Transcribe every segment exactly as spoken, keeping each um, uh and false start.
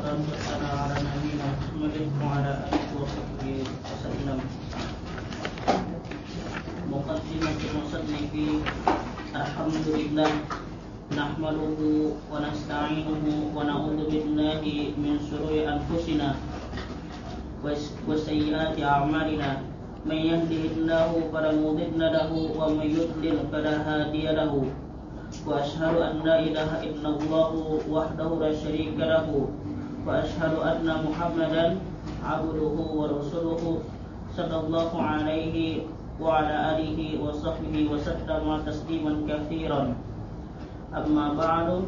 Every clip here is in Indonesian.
Wassalamu ala nabiyyina Muhammadin wa ala alihi wa sahbihi wasallam. Muqaddimatul musannifi. Alhamdulillah nahmaduhu wa nasta'inuhu wa na'udzu billahi min shururi anfusina wa sayyiati a'malina. Man yahdihillahu fala mudilla lahu wa man yudlil fala hadiya lahu. Wa asyhadu an la ilaha illallah wahdahu la syarika lahu wa asyhadu anna Muhammadan abduhu wa rasuluhu sallallahu alaihi wa ala alihi wa sahbihi wa sallama tasliman katsiran. Amma ba'du,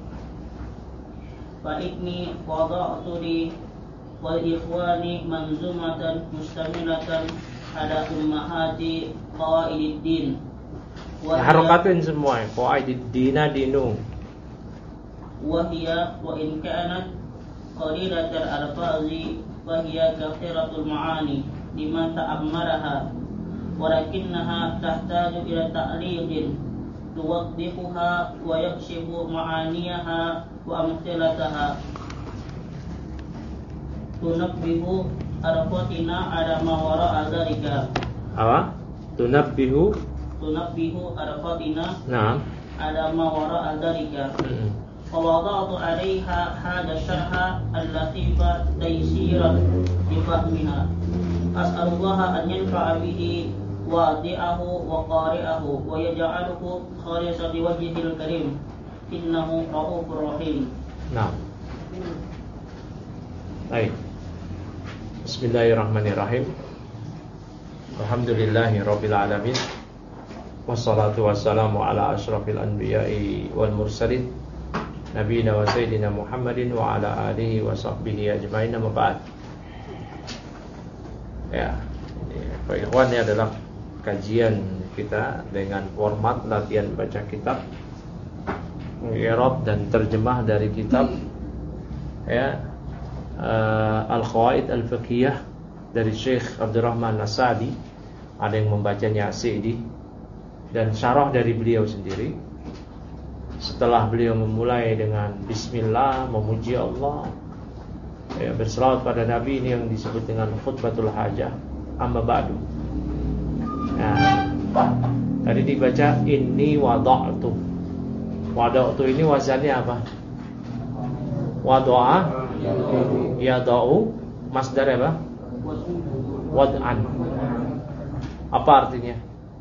fa inni wada'tu li wal ikhwani manzumatan mustamilatan ala ummahati qawaidid din. Harokatin semua, qawaidid dina dinu. Wa hiya wa in kanat qalilatal alfazi wa hiya kathiratul maani liman ta'ammaraha walakinnaha tahtaju ila ta'liqin tuwaddihuha wa yakshifu ma'aniyaha wa amthilataha tunabbihu arfatina ala ma wara'a dzalika. Apa? Tunabbihu tunabbihu arfatina Naam ala ma wara'a dzalika. Wa wada'tu 'alaiha hada syarha al-latifa taysiran bi fahmiha. As'alullaha an yanfa'a bihi wadi'ahu wa qari'ahu wa yaj'aluhu khalisan liwajhihil karim. Innahu ra'ufur rahim. Naam. Baik. Bismillahirrahmanirrahim. Alhamdulillahi rabbil alamin. Wassalatu wassalamu ala asyrafil anbiya'i wal mursalin nabiyina wa sayyidina Muhammadin wa ala alihi wa sahbihi ajma'in. Amma ba'd. Ya, Pak Ikhwan, ini adalah kajian kita dengan format latihan baca kitab, i'rab dan terjemah dari kitab ya uh, Al-Qawaid Al-Fiqhiyah dari Syekh Abdurrahman As-Sa'di. Ada yang membacanya As-Sa'di dan syarah dari beliau sendiri. Setelah beliau memulai dengan bismillah, memuji Allah, ya, berselawat pada Nabi, ini yang disebut dengan khutbatul hajah. Amma ba'du. Nah, tadi dibaca inni wada'tu. Wada'tu ini wazannya apa? Wada'a yada'u, masdar apa? Wad'an. Apa artinya?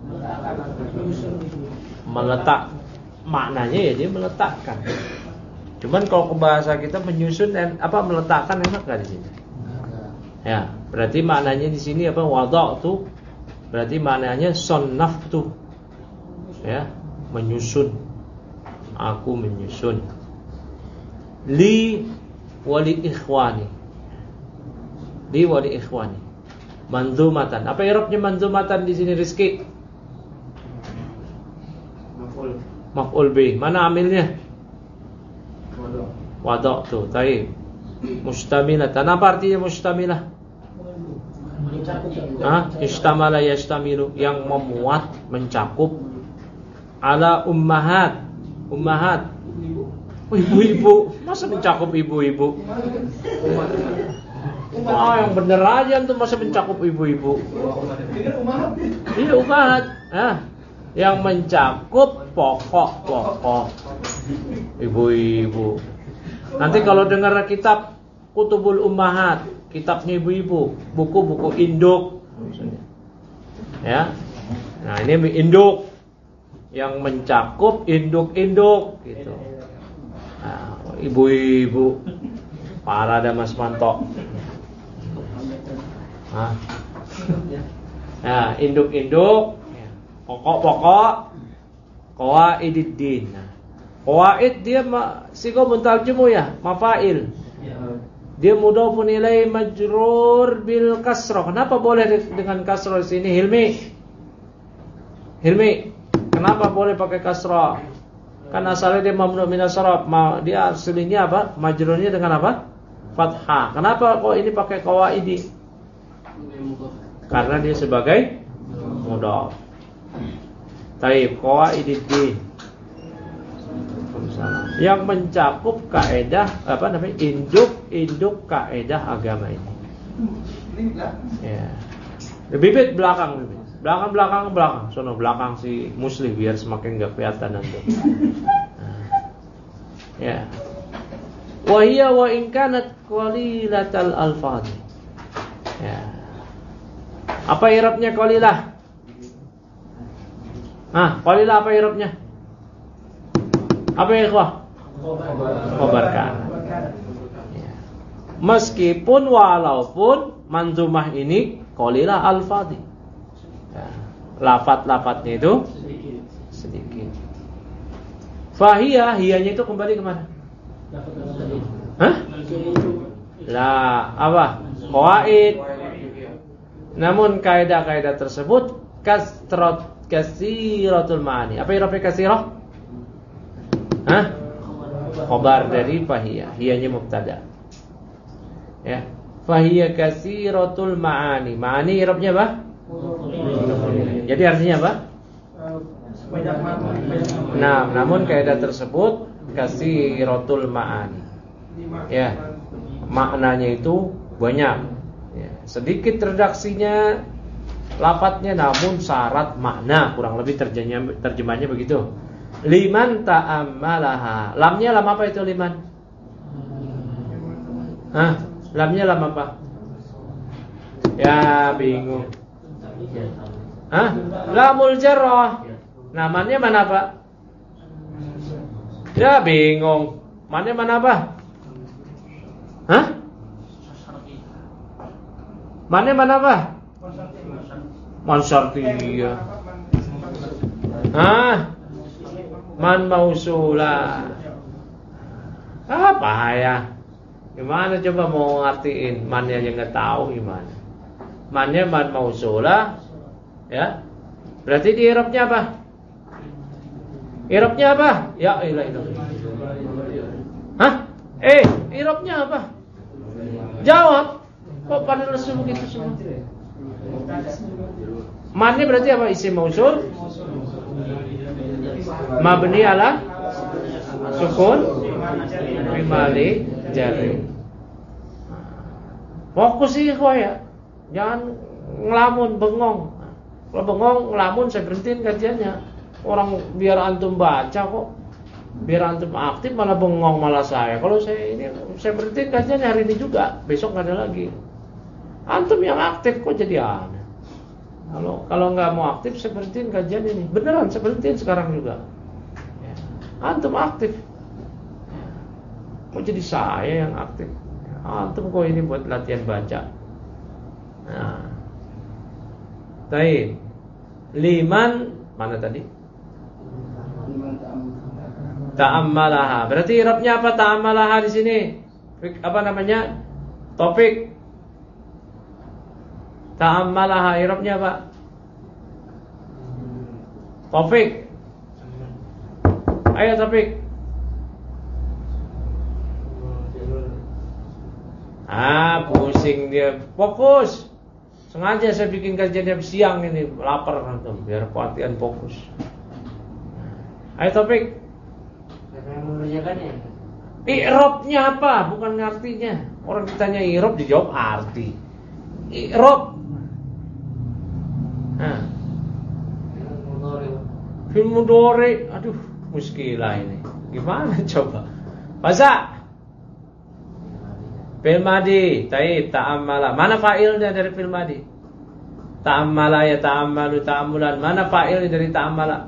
Meletak. Maknanya ya dia meletakkan. Cuman kalau ke bahasa kita menyusun dan apa meletakkan enak enggak di sini? Ya, berarti maknanya di sini apa? Wada'tu berarti maknanya sannaftu. Ya, menyusun. Aku menyusun. Li wali ikhwani. Li wali ikhwani. Manzumatan. Apa i'rabnya manzumatan di sini, Rizki? Maf'ul. Maf'ul bih. Mana amilnya? Wada' tu. Baik. Mustamilatan. Apa artinya mustamilah? Ah, istamala yastamilu, yang memuat, mencakup. Ala ummahat. Ummahat. Oh, ibu-ibu. Masa mencakup ibu-ibu? Wah, yang bener aja tuh masa mencakup ibu-ibu. Iya, ummahat. Ah, yang mencakup pokok-pokok ibu-ibu. Nanti kalau dengar kitab Kutubul Ummahat, kitabnya ibu-ibu, buku-buku induk, ya. Nah, ini induk yang mencakup induk-induk gitu. Nah, ibu-ibu. Parah ada Mas Manto. Hah? Nah, induk-induk, pokok-pokok, qawaidid din. Qawaid dia sigo muntarjumu ya, mafail. Dia mudhafun ilaihi majrur bil kasrah. Kenapa boleh dengan kasrah di sini, Hilmi? Hilmi, kenapa boleh pakai kasrah? Kan asalnya dia mamnu min as-sarf. Dia aslinya apa? Majrurnya dengan apa? Fathah. Kenapa kok ini pakai qawaidi? Karena dia sebagai mudhaf. Taib qawaidid din. Waalaikumsalam. yang mencakup kaidah apa namanya induk-induk kaidah agama ini. Ya. Bibit belakang, bibit. belakang belakang belakang, sono belakang si Muslim biar semakin nggak kelihatan nanti. Ya. Wa hiya wa in kanat qalilatal alfaz. Ya. Apa i'rabnya qalilah? Ah, qalilah apa i'rabnya? Apa ya ikhwah? Khabar kana. Ya. Meskipun walaupun manzumah ini qalilah alfadhi. Ya. Lafat-lafatnya itu sedikit. Fahiyah, hiyanya itu kembali kemana? Hah? Lah, apa? Qawaid. Namun kaidah-kaidah tersebut kasrat kasiratul ma'ani. Apa i'rabnya kasirah? Hah? Khabar dari fahiyah. Hiyanya mubtada. Ya. Fahiyah kasiratul ma'ani. Ma'ani i'rabnya apa? Jadi artinya apa? Nah, namun kaidah tersebut kasiratul ma'ani. Ya. Maknanya itu banyak. Ya, sedikit redaksinya, lafadznya, namun syarat makna, kurang lebih terjemahnya, terjemahnya begitu. Liman ta'ammalaha. Lamnya lam apa itu liman? Hah? Lamnya lam apa? Ya bingung. Hah? Lamul jarrah. Namanya mana Pak? Ya bingung. Mana mana apa? Hah? Mana mana apa? Mansartiyah. Ah, man mausula. Apa ya? Gimana coba mau ngertiin? Mannya yang nggak tahu gimana? Mannya man mausula, ya. Berarti di i'rabnya apa? I'rabnya apa? Ya ilah ilah. Hah? Eh, i'rabnya apa? Jawab. Kok pada lesu begitu semua? Mannya berarti apa? Isim mausul mabni ala sukun fi mali jari. Fokus sih kok ya. Jangan ngelamun, bengong. Kalau bengong, ngelamun saya berhentiin kajiannya. Orang biar antum baca kok. Biar antum aktif malah bengong malah saya. Kalau saya ini saya berhentiin kajiannya hari ini juga. Besok enggak ada lagi. Antum yang aktif kok jadi aneh. Kalau kalau nggak mau aktif sepertiin kajian ini. Beneran sepertiin sekarang juga. Ya. Antum aktif. Ya. Kok jadi saya yang aktif? Ya. Antum kok ini buat latihan baca. Nah. Baik. Liman mana tadi? Ta'ammalaha. Berarti i'rabnya apa ta'ammalaha di sini? Apa namanya? Topik. Ta'ammalaha i'rabnya apa? Taufik. Ayo Taufik. Ah, pusing dia. Fokus. Sengaja saya bikin kajiannya siang ini, lapar antum, biar latihan fokus. Ayo Taufik. I'rabnya apa? Bukan artinya. Orang ditanya i'rab dijawab arti. I'rab. Nah. Film mudhari, aduh, muskilah ini. Gimana coba? Baca. Fil madi, taib, ta'ammala. Mana fa'ilnya dari fil madi? Ta'ammala ya ta'ammalu ta'ammulan. Mana fa'ilnya dari ta'ammala?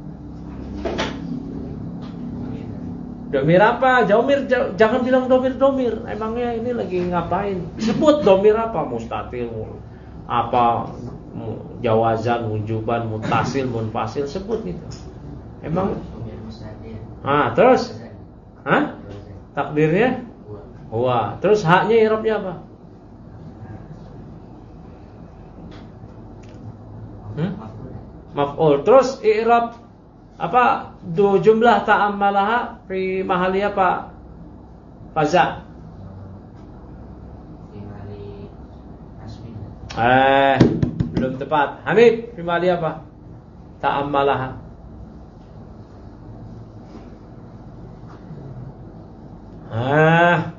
Domir apa? Domir, jangan bilang domir-domir. Emangnya ini lagi ngapain? Sebut domir apa? Mustatil, apa? Jawazan, wujuban, mutasil, munfasil, sebut gitu. Emang? Ah, terus? Hah? Takdirnya? Huwa. Terus haknya i'rabnya apa? Hmm? Maf'ul. Terus i'rab apa? Du jumlah ta'ammalaha fi mahali apa? Faza. Eh, belum tepat. Hanif, fi mahali apa? Ta'ammalaha. Ah.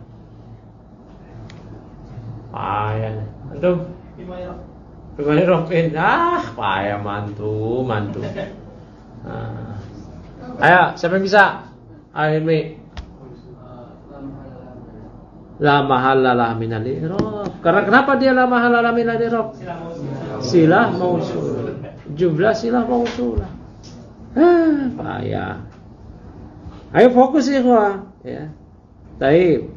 Payah. Antum? Bimali Rofin. Ah, payah mantu, mantu. Ah. Ayo, siapa yang bisa? Ayo, Mi. La mahalalah minal i'rab. Karena kenapa dia la mahalalah minal i'rab? Silah mausul. Jumlah silah mausulah. Ah, payah. Ayo fokus ikhwah, ya. Taib.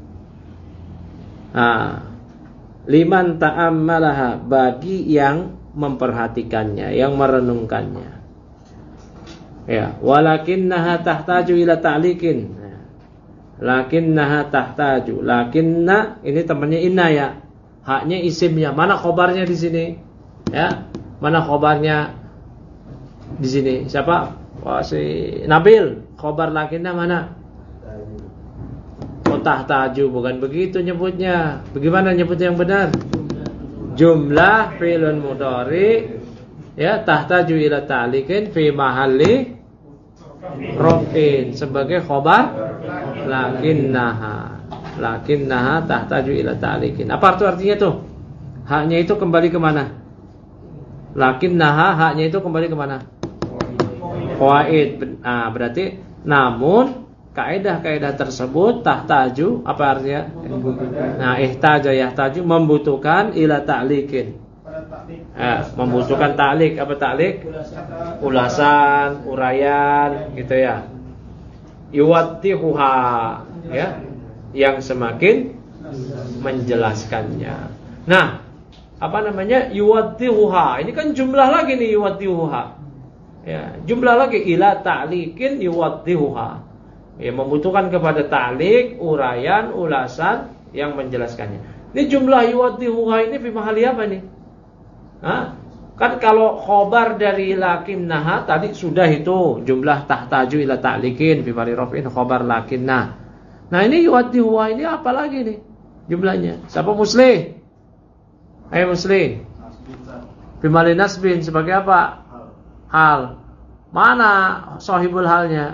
Ah. Liman ta'ammalaha, bagi yang memperhatikannya, yang merenungkannya. Ya, walakinnaha tahtaju ila ta'liqin. Lakinnaha tahtaju. Lakinna ini temannya inna ya. Haknya isimnya. Mana khobarnya di sini? Ya. Mana khobarnya di sini? Siapa? Wah, si Nabil. Khobar lakinna mana? Oh, tahtaju, bukan begitu nyebutnya. Bagaimana nyebutnya yang benar? Jumlah fi'lun mudhari ya tahtaju ila ta'liqin fi mahalli raf'in sebagai khobar lakinnaha. Lakinnaha tahtaju ila ta'liqin. Apa arti artinya tuh? Haknya itu kembali ke mana? Lakinnaha haknya itu kembali ke mana? Qawaid. Nah, berarti namun kaidah-kaidah tersebut tahtaju apa artinya? Nah, ihtaja yahtaju membutuhkan ila ta'liqin. Eh, membutuhkan ta'liq. Apa ta'liq? Ulasan, uraian gitu ya. Yuwaddihuha ya, yang semakin menjelaskannya. Nah, apa namanya? Yuwaddihuha. Ini kan jumlah lagi nih yuwaddihuha. Ya, jumlah lagi ila ta'liqin yuwaddihuha. Ya, membutuhkan kepada ta'liq, uraian, ulasan yang menjelaskannya. Ini jumlah yuwaddihuha ini fi mahali apa nih? Hah? Kan kalau khobar dari lakinnaha tadi sudah itu jumlah tahtaju ila ta'liqin fi mahali raf'in khobar lakinnah. Nah, ini yuwaddihuha ini apa lagi nih jumlahnya? Siapa Muslim? Ayo Muslim. Fi mahali nasbin sebagai apa? Hal. Mana sahibul halnya?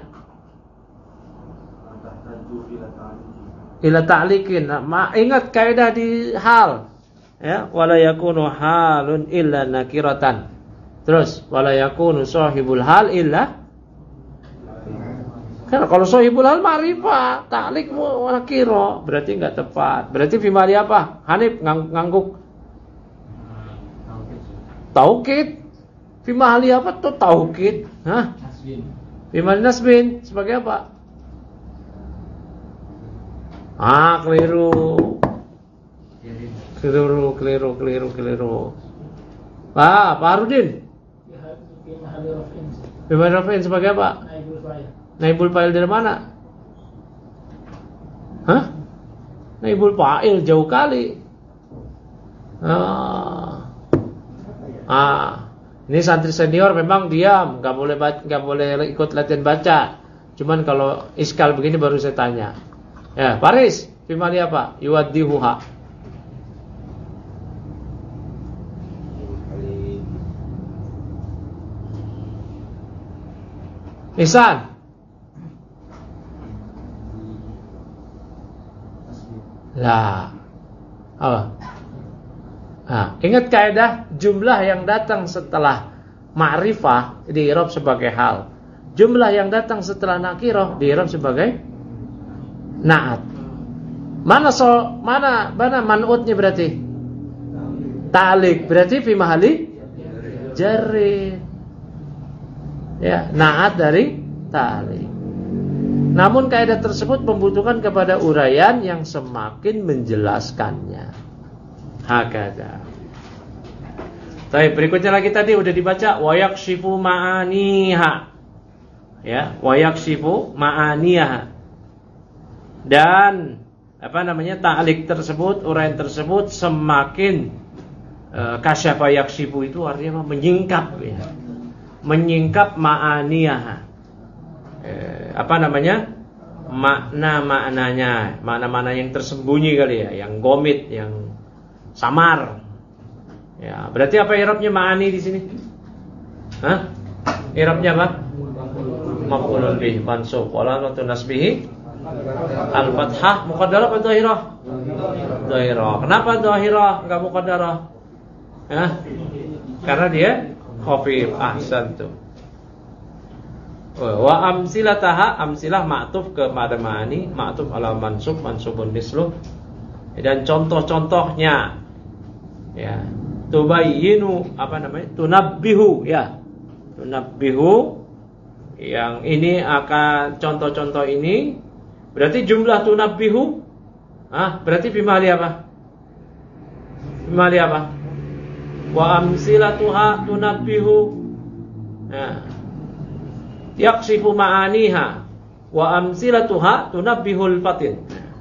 Ila ta'liqin. Nah, ingat kaidah di hal. Ya, wala yakunu halun illa nakiratan. Terus wala yakunu sahibul hal illa. Karena kalau sahibul hal ma'rifah, ta'liq nakira, berarti enggak tepat. Berarti fi mali apa? Hanif ngangguk. Taukid. Fi mali apa tuh taukid? Hah? Fi mali nasbin sebagai apa? Ah, keliru. Keliru, keliru, keliru, keliru. Ah, Pak Harudin. Bimali raf'in sebagai apa? Naibul fa'il. Naibul fa'il dari mana? Hah? Naibul fa'il jauh kali. Ah. Ah. Ini santri senior memang diam, enggak boleh enggak boleh ikut latihan baca. Cuman kalau iskal begini baru saya tanya. Ya, Paris, fimali apa? Yuwaddihuha. Ihsan. Lah. Apa? Nah, ingat kaidah jumlah yang datang setelah ma'rifah di i'rab sebagai hal. Jumlah yang datang setelah nakirah di i'rab sebagai na'at. Mana so mana mana man'utnya berarti? Ta'liq berarti fi mahali jarri. Ya, na'at dari ta'liq. Namun kaidah tersebut membutuhkan kepada uraian yang semakin menjelaskannya. Hakada. Baik, berikutnya lagi tadi udah dibaca wa yakshifu ma'aniha. Ya, wa yakshifu ma'aniha. Dan apa namanya ta'liq tersebut, uraian tersebut semakin e, kasyafa yakshifu itu artinya menyingkap ya. Menyingkap ma'aniha. E, apa namanya? Makna-maknanya, makna-makna yang tersembunyi kali ya, yang gomit, yang samar. Ya, berarti apa i'rabnya ma'ani di sini? Hah? I'rabnya apa? Maf'ulun bih mansub wa alamatu nasbihi Al-fathah muqaddarah atau dhahirah? Dhahirah. Kenapa dhahirah enggak muqaddarah? Ya. Karena dia khafif. Ahsantum. Wa amsilataha, amsilah ma'tuf ke pada ma'ani, ma'tuf ala mansub, mansubun misluh. Dan contoh-contohnya ya, tubayyinu apa namanya? Tunabbihu ya. Tunabbihu yang ini akan contoh-contoh ini berarti jumlah tunabbihu ah berarti bimali apa? Bimali apa? Wa amsilatuha tunabbihu ya. Yaksifu ma'aniha wa amsilatuha tunabbihul fatin.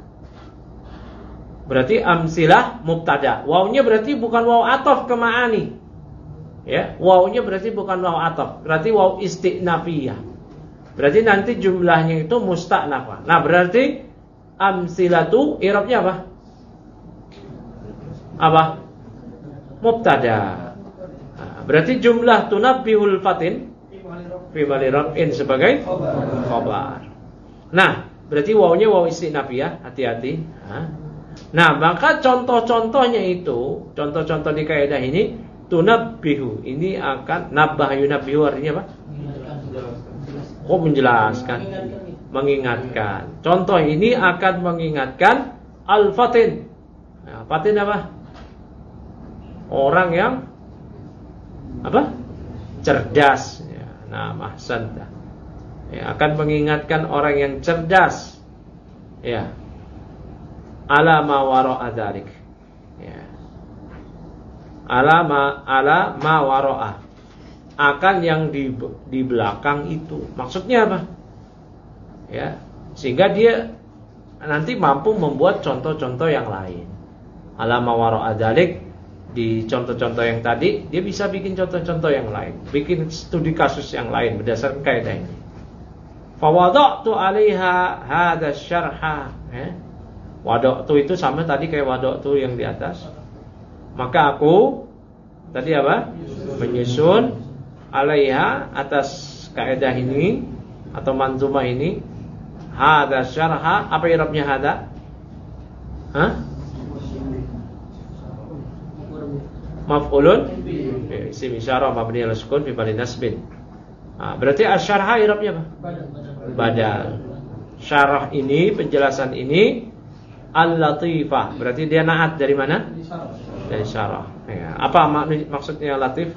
Berarti amsilah mubtada. Wawnya berarti bukan waw ataf ke ma'ani. Ya, wawnya berarti bukan waw ataf. Berarti waw istinafiyah. Berarti nanti jumlahnya itu musta'nafah. Nah, berarti amsilatu i'rabnya apa? Apa? Mubtada. Nah, berarti jumlah tunabbihul fatin fi mali raf'in sebagai khabar. Nah, berarti wawnya waw istinafiyah, hati-hati. Nah, maka contoh-contohnya itu, contoh-contoh di kaidah ini tunabbihu, ini akan nabah yunabbihu artinya apa? Oh, menjelaskan, mengingatkan. Contoh ini akan mengingatkan al-fatin. Nah, fatin apa? Orang yang apa? Cerdas. Ya, nah, ahsanta. Ya, akan mengingatkan orang yang cerdas. Ya. Ala ma wara'a dzalik. Ya. Ala ma ala ma wara'a. Akan yang di di belakang itu. Maksudnya apa? Ya, sehingga dia nanti mampu membuat contoh-contoh yang lain. Ala ma wara'a dzalik, di contoh-contoh yang tadi dia bisa bikin contoh-contoh yang lain, bikin studi kasus yang lain berdasarkan kaidah ini. Fa wada'tu 'alaiha hadza syarha. Ya. Wada'tu itu sama tadi kayak wada'tu yang di atas. Maka aku tadi apa? Menyusun alaiha atas kaidah ini atau manzumah ini. Hadza syarha, apa i'rabnya hadza? Hah? Maf'ulun isim isyarah mabni ala sukun fi mahali nasbin. Nah, berarti asy-syarha i'rabnya apa? Badal. Syarah ini, penjelasan ini al-latifah. Berarti dia naat dari mana? Dari syarah. Ya. Apa mak- maksudnya latif?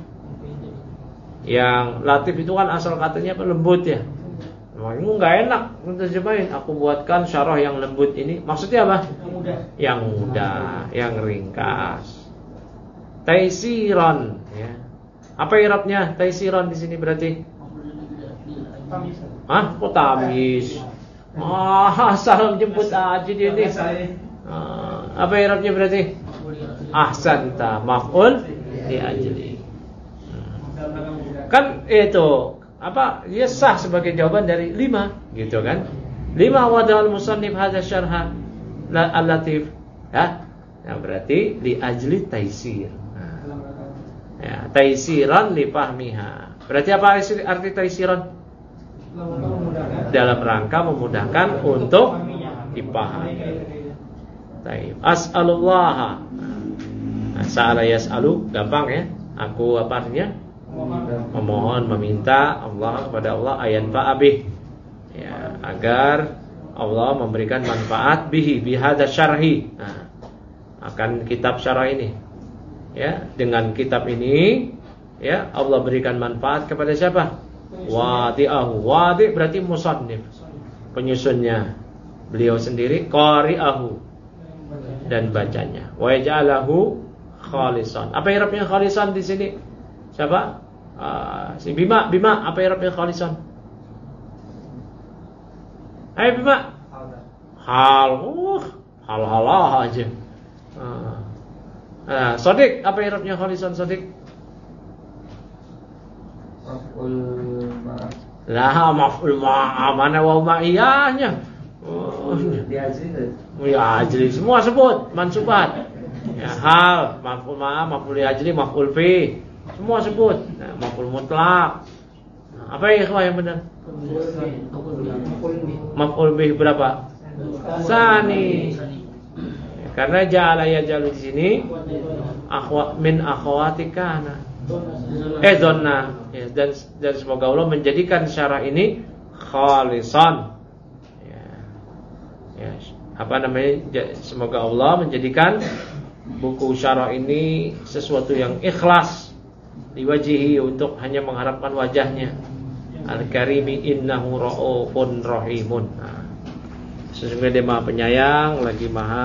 Yang latif itu kan asal katanya apa? Lembut ya. Nah, ini enggak enak menterjemahin. Aku buatkan syarah yang lembut ini. Maksudnya apa? Yang mudah. Yang mudah, yang ringkas. Taisiran ya. Apa i'rabnya taisiran di sini berarti? Hah? Kok tamis? Ah, asal jemput aja dia nih. Ah, apa i'rabnya berarti? Ahsanta, maf'ul li ajli. Kan itu apa? Dia sah sebagai jawaban dari lima, gitu kan? Lima wada'al musannif hadza syarha al-latif. Ya. Yang berarti li ajli taisir. Ya, taisiran li fahmiha. Berarti apa arti taisiran? Dalam rangka memudahkan untuk dipahami. Taib. As'alullah. Nah, sa'ala yas'alu gampang ya. Aku apa artinya? Memohon, meminta Allah kepada Allah ayan fa'abih. Ya, agar Allah memberikan manfaat bihi bihadza syarhi. Nah, akan kitab syarah ini. Ya, dengan kitab ini ya Allah berikan manfaat kepada siapa? Wadi'ahu. Wadi' berarti musannif, penyusunnya beliau sendiri, qari'ahu dan bacanya. Wa yaj'alahu khalisan. Apa i'rabnya khalisan di sini? Siapa? Uh, si Bima, Bima, apa i'rabnya khalisan? Hai Bima. Hal, uh, hal-halah aja. Uh. Nah, Sodik, apa i'rabnya khalisan Sodik? Maf'ul ma'. Lah, maf'ul ma', mana waw ma'iyahnya? Oh, Di ajli itu. ya ajli semua sebut mansubat. Ya, hal, maf'ul ma', maf'ul li ajli, maf'ul fi. Semua sebut. Nah, maf'ul mutlaq. Nah, apa ya ikhwah yang benar? Maf'ul bih berapa? Sani. Karena ja'ala yaj'alu di sini akhwa min akhwati kana. Eh donna. Ya, dan dan semoga Allah menjadikan syara ini khalisan. Ya. Ya, apa namanya? Semoga Allah menjadikan buku syara ini sesuatu yang ikhlas diwajihi untuk hanya mengharapkan wajahnya. Al-Karimi innahu ra'ufun rahimun. Nah, sesungguhnya dia maha penyayang lagi maha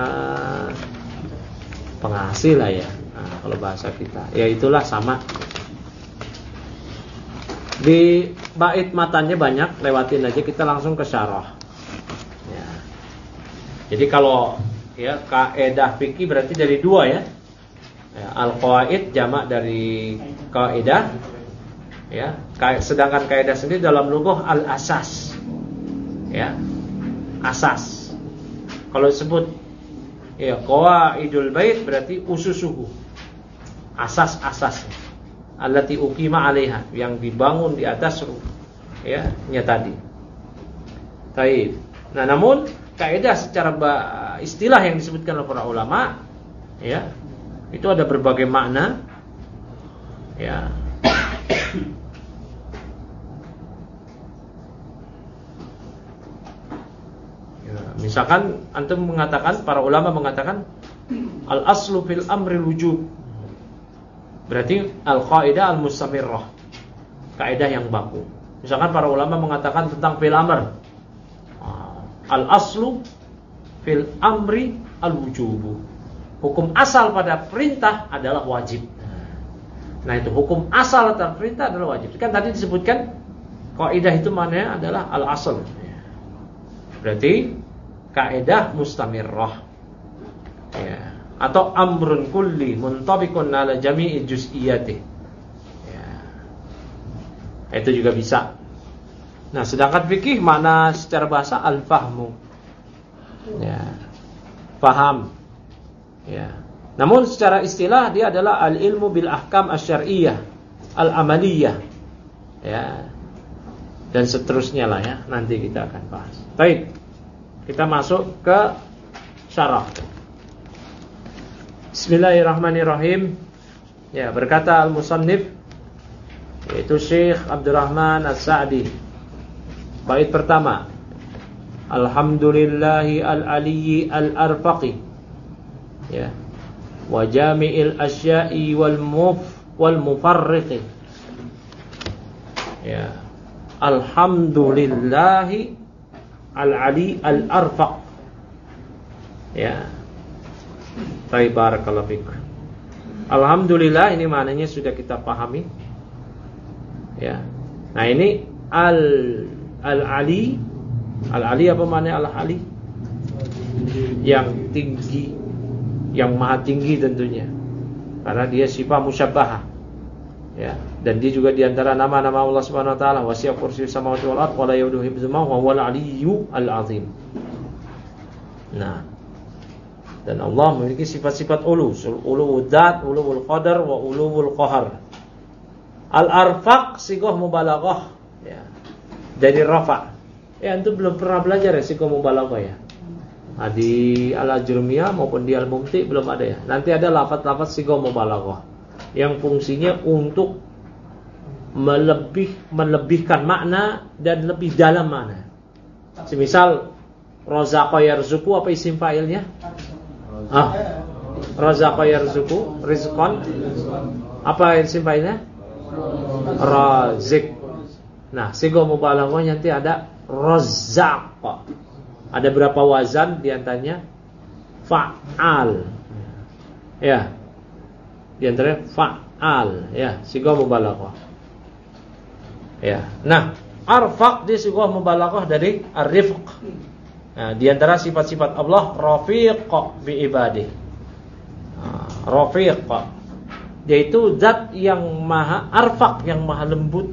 pengasih lah ya. Nah, kalau bahasa kita ya itulah sama. Di bait matanya banyak, lewatin aja, kita langsung ke syarah ya. Jadi kalau ya kaidah fikih berarti dari dua ya, ya al-qawaid jamak dari kaidah ya. Sedangkan kaidah sendiri dalam lughah al-asas ya, asas. Kalau disebut ya qawaidul bait berarti ususuhu, asas-asas allati uqima 'alaiha, yang dibangun di atas ya nya tadi. Baik. Nah, namun kaidah secara istilah yang disebutkan oleh para ulama ya, itu ada berbagai makna ya. Ya, misalkan antum mengatakan, para ulama mengatakan al aslu fil amri wujub, berarti al qaidah al mustamirrah, kaidah yang baku. Misalkan para ulama mengatakan tentang fil amr, al aslu fil amri al wujubu, hukum asal pada perintah adalah wajib. Nah, itu hukum asal pada perintah adalah wajib. Kan tadi disebutkan kaidah itu maknanya adalah al asl. Berarti kaidah mustamirrah ya, atau amrun kulli muntabiqun ala jami'i juz'iyati ya, itu juga bisa. Nah, sedangkan fikih makna secara bahasa al-fahmu ya, paham ya. Namun secara istilah dia adalah al-ilmu bil ahkam asy-syar'iyyah al-amaliyah ya, dan seterusnya lah ya, nanti kita akan bahas. Baik, kita masuk ke syarah. Bismillahirrahmanirrahim. Ya, berkata al-musannif, yaitu Syekh Abdurrahman As-Sa'di, bait pertama, alhamdulillahi al-aliyyi al-arfaqi ya, wa jami'il asya'i wal muf wal mufarriqi ya, alhamdulillahi al-ali al-arfaq ya. Baik, barakallahu fiik. Alhamdulillah ini maknanya sudah kita pahami ya. Nah, ini al al-ali, al-ali apa maknanya al-ali? Yang tinggi, yang maha tinggi tentunya, karena dia sifat musyabbahah ya, dan dia juga diantara nama-nama Allah Subhanahu wa taala, wasi'a kursiyyus samawati wal ardh wa la yaduhu hifdzuhuma wa huwal aliyyu al-azim. Nah, dan Allah memiliki sifat-sifat ulu, uluwul dzat, uluwul qadar, wa uluwul qahar. Al-arfaq sighah mubalaghah ya, dari rafa. Ya, antum belum pernah belajar ya sighah mubalaghah ya. Nah, di Al-Ajrumiyah maupun di Al-Mumti belum ada ya. Nanti ada lafaz-lafaz sighah mubalaghah yang fungsinya untuk melebih melebihkan makna dan lebih dalam makna. Semisal razaqa yarzuqu, apa isim fa'ilnya? Ah, razaqa yarzuqu, rizqan. Apa isim fa'ilnya? Razik. Nah, sighah mubalaghah nanti ada razzaq. Ada berapa wazan di antaranya? Fa'al. Ya. Di antaranya fa'al ya, sighah mubalaghah. Ya. Nah, arfaq di sighah mubalaghah dari ar-rifq. Nah, di antara sifat-sifat Allah rafiq bi ibadihi. Nah, rafiq, yaitu zat yang maha arfaq, yang maha lembut.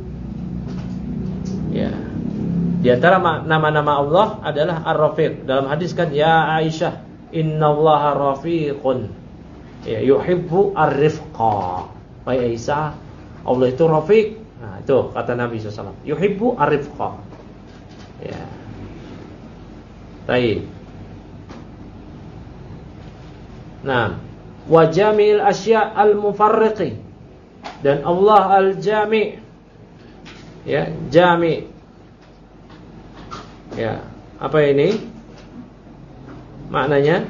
Ya. Di antara nama-nama Allah adalah Ar-Rafiq. Dalam hadis kan, ya Aisyah, innallaha rafiqun ya, yuhibbu ar-rifqa. Wahai Aisyah, Allah itu rafiq. Nah, itu kata Nabi shallallahu alaihi wasallam, yuhibbu ar-rifqa ya. Baik. Nah, wa jami'il asya' al-mufarriqi, dan Allah al-jami', ya, jami'. Ya, apa ini? Maknanya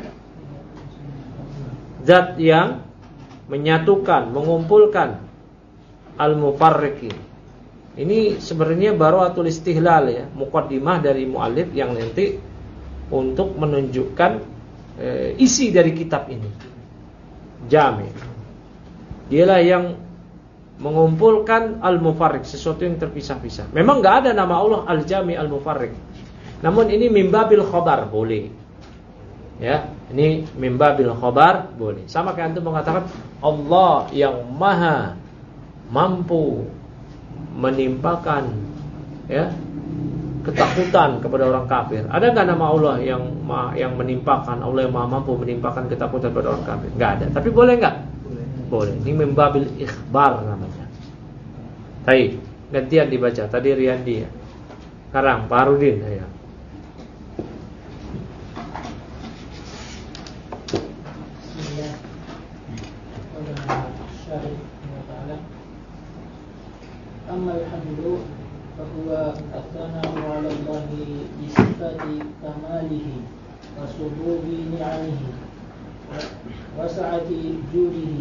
zat yang menyatukan, mengumpulkan, al-mufarriqi. Ini sebenarnya bara'atul istihlal, ya, muqaddimah dari muallif yang nanti untuk menunjukkan e, isi dari kitab ini. Jami'. Dialah yang mengumpulkan al-mufarriq, sesuatu yang terpisah-pisah. Memang enggak ada nama Allah al-jami' al-mufarriq. Namun ini mimbabil khobar, boleh. Ya, ini mimbabil khobar, boleh. Sama kayak antum mengatakan Allah yang maha mampu menimpakan, ya, ketakutan kepada orang kafir. Ada enggak nama Allah yang ma, yang menimpakan, Allah yang maha mampu menimpakan ketakutan kepada orang kafir? Enggak ada. Tapi boleh enggak? Boleh. Ini mimbabil ikhbar namanya. Baik, gantian dibaca. Tadi Riyandi, ya. Sekarang Pak Harudin, ya. أما الحمد فهو الثناء على الله بصفة كماله وسبوغ نعمه وسعة جوده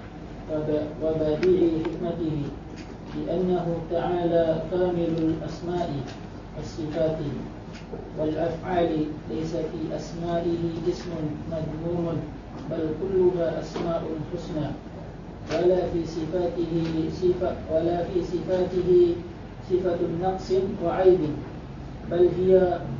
وبديع حكمته، لأنه تعالى كامل الأسماء والصفات والأفعال، ليس في أسمائه اسم مذموم بل كلها أسماء حسنى، ولا في صفاته صفة ولا في صفاته صفة نقص وعيب، بل هي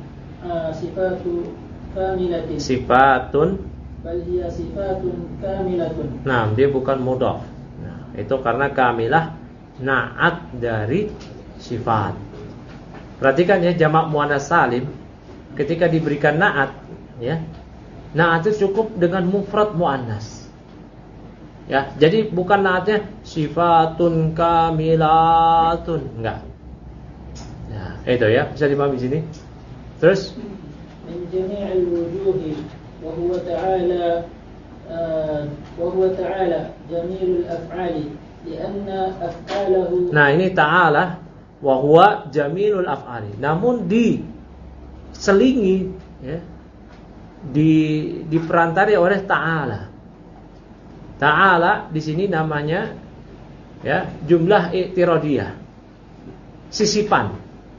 صفات كاملة صفات bal hiya sifatun kamilatun. Nah, dia bukan mudhaf. Nah, itu karena kamilah na'at dari sifat. Perhatikan ya, jamak muannats salim ketika diberikan na'at, ya. Na'at itu cukup dengan mufrad muannas. Ya, jadi bukan na'atnya sifatun kamilatun, enggak. Nah, itu ya, bisa dipahami di sini. Terus min jami'il wujuhi wa huwa ta'ala uh, wa huwa ta'ala jamilul af'ali lianna af'alahu. Nah, ini ta'ala wa huwa jamilul af'ali. Namun diselingi, ya, di diperantari oleh ta'ala. Ta'ala di sini namanya, ya, jumlah i'tiradiyah, sisipan.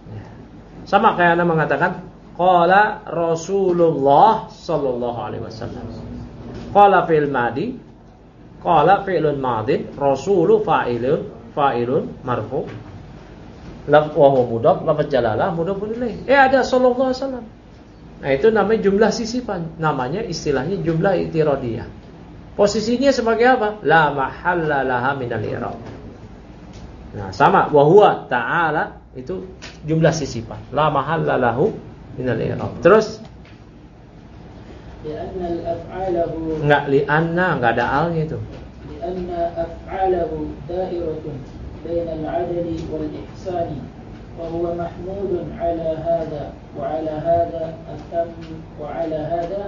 Sama kayak Anda mengatakan qala Rasulullah sallallahu alaihi wasallam. Qala fi'il madi, qala fi'lun madin, rasulu fa'ilun fa'ilun marfu. Lafz wa huwa mudhaf, lafz jalalah mudhafun ilaih. Eh, ada sallallahu alaihi wasallam. Nah, itu namanya jumlah sisipan. Namanya istilahnya jumlah i'tiradiyah. Posisinya sebagai apa? La mahalla laha minal i'rab. Nah, sama wa huwa ta'ala itu jumlah sisipan. La mahalla lahu minal i'rab. Terus li'anna al-af'alahu, enggak li'anna, enggak ada alnya itu. li'anna af'alahu da'iratun bainal 'adli wal ihsani wa huwa mahmudun 'ala hadha wa 'ala hadha atam wa 'ala hadha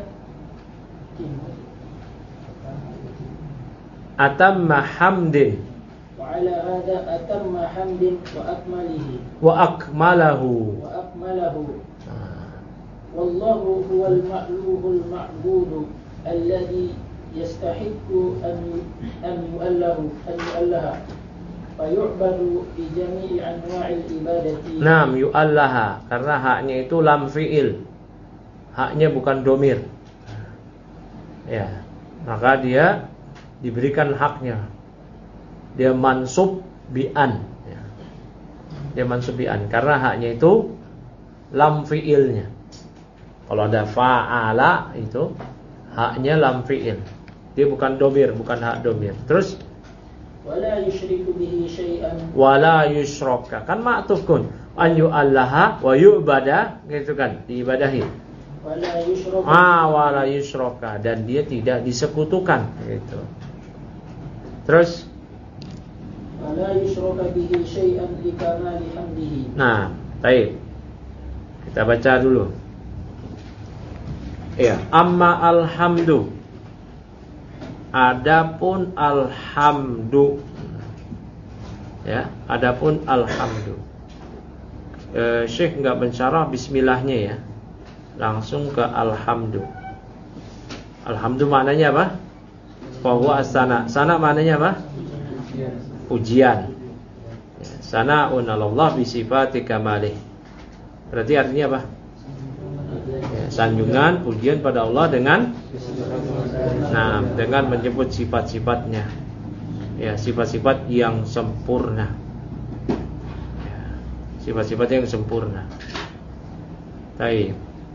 atamma hamdin wa 'ala hadha atamma hamdin wa akmalihi wa akmalahu. wa akmalahu wallahu huwal ma'luhul ma'budu alladhi yastahiqqu an an yu'allahu an yu'allaha fa yu'badu bi jami'i anwa'il ibadati. Naam, yu'allaha, karena haknya itu lam fi'il. Haknya bukan domir. Ya, maka dia diberikan haknya. Dia mansub bi'an, ya. Dia mansub bi'an karena haknya itu lam fi'ilnya. Kalau ada fa'ala itu haknya lam fi'il. Dia bukan domir, bukan hak domir. Terus wala yusyriku bihi syai'an wala yusyraka, kan ma'tuf kun an yu'allaha wa yu'bada, gitu kan, diibadahi. wala yusyraka Ah, wala yusyraka, dan dia tidak disekutukan, gitu. Terus wala yusyraka bihi syai'an li kamali hamdihi. nah, baik. Kita baca dulu. Ya, amma alhamdu. Adapun alhamdu, ya, adapun alhamdu. E, Syekh enggak mensyarah bismillahnya ya. Langsung ke alhamdu. Alhamdu maknanya apa? Bahwa sana. Sana maknanya apa? Pujian. Ya, sana'un 'alallah bi sifati kamalih. Berarti artinya apa? Ya, sanjungan, pujian pada Allah dengan nah, dengan menyebut sifat-sifatnya. Ya, sifat-sifat yang sempurna. Ya, sifat-sifat yang sempurna. Baik.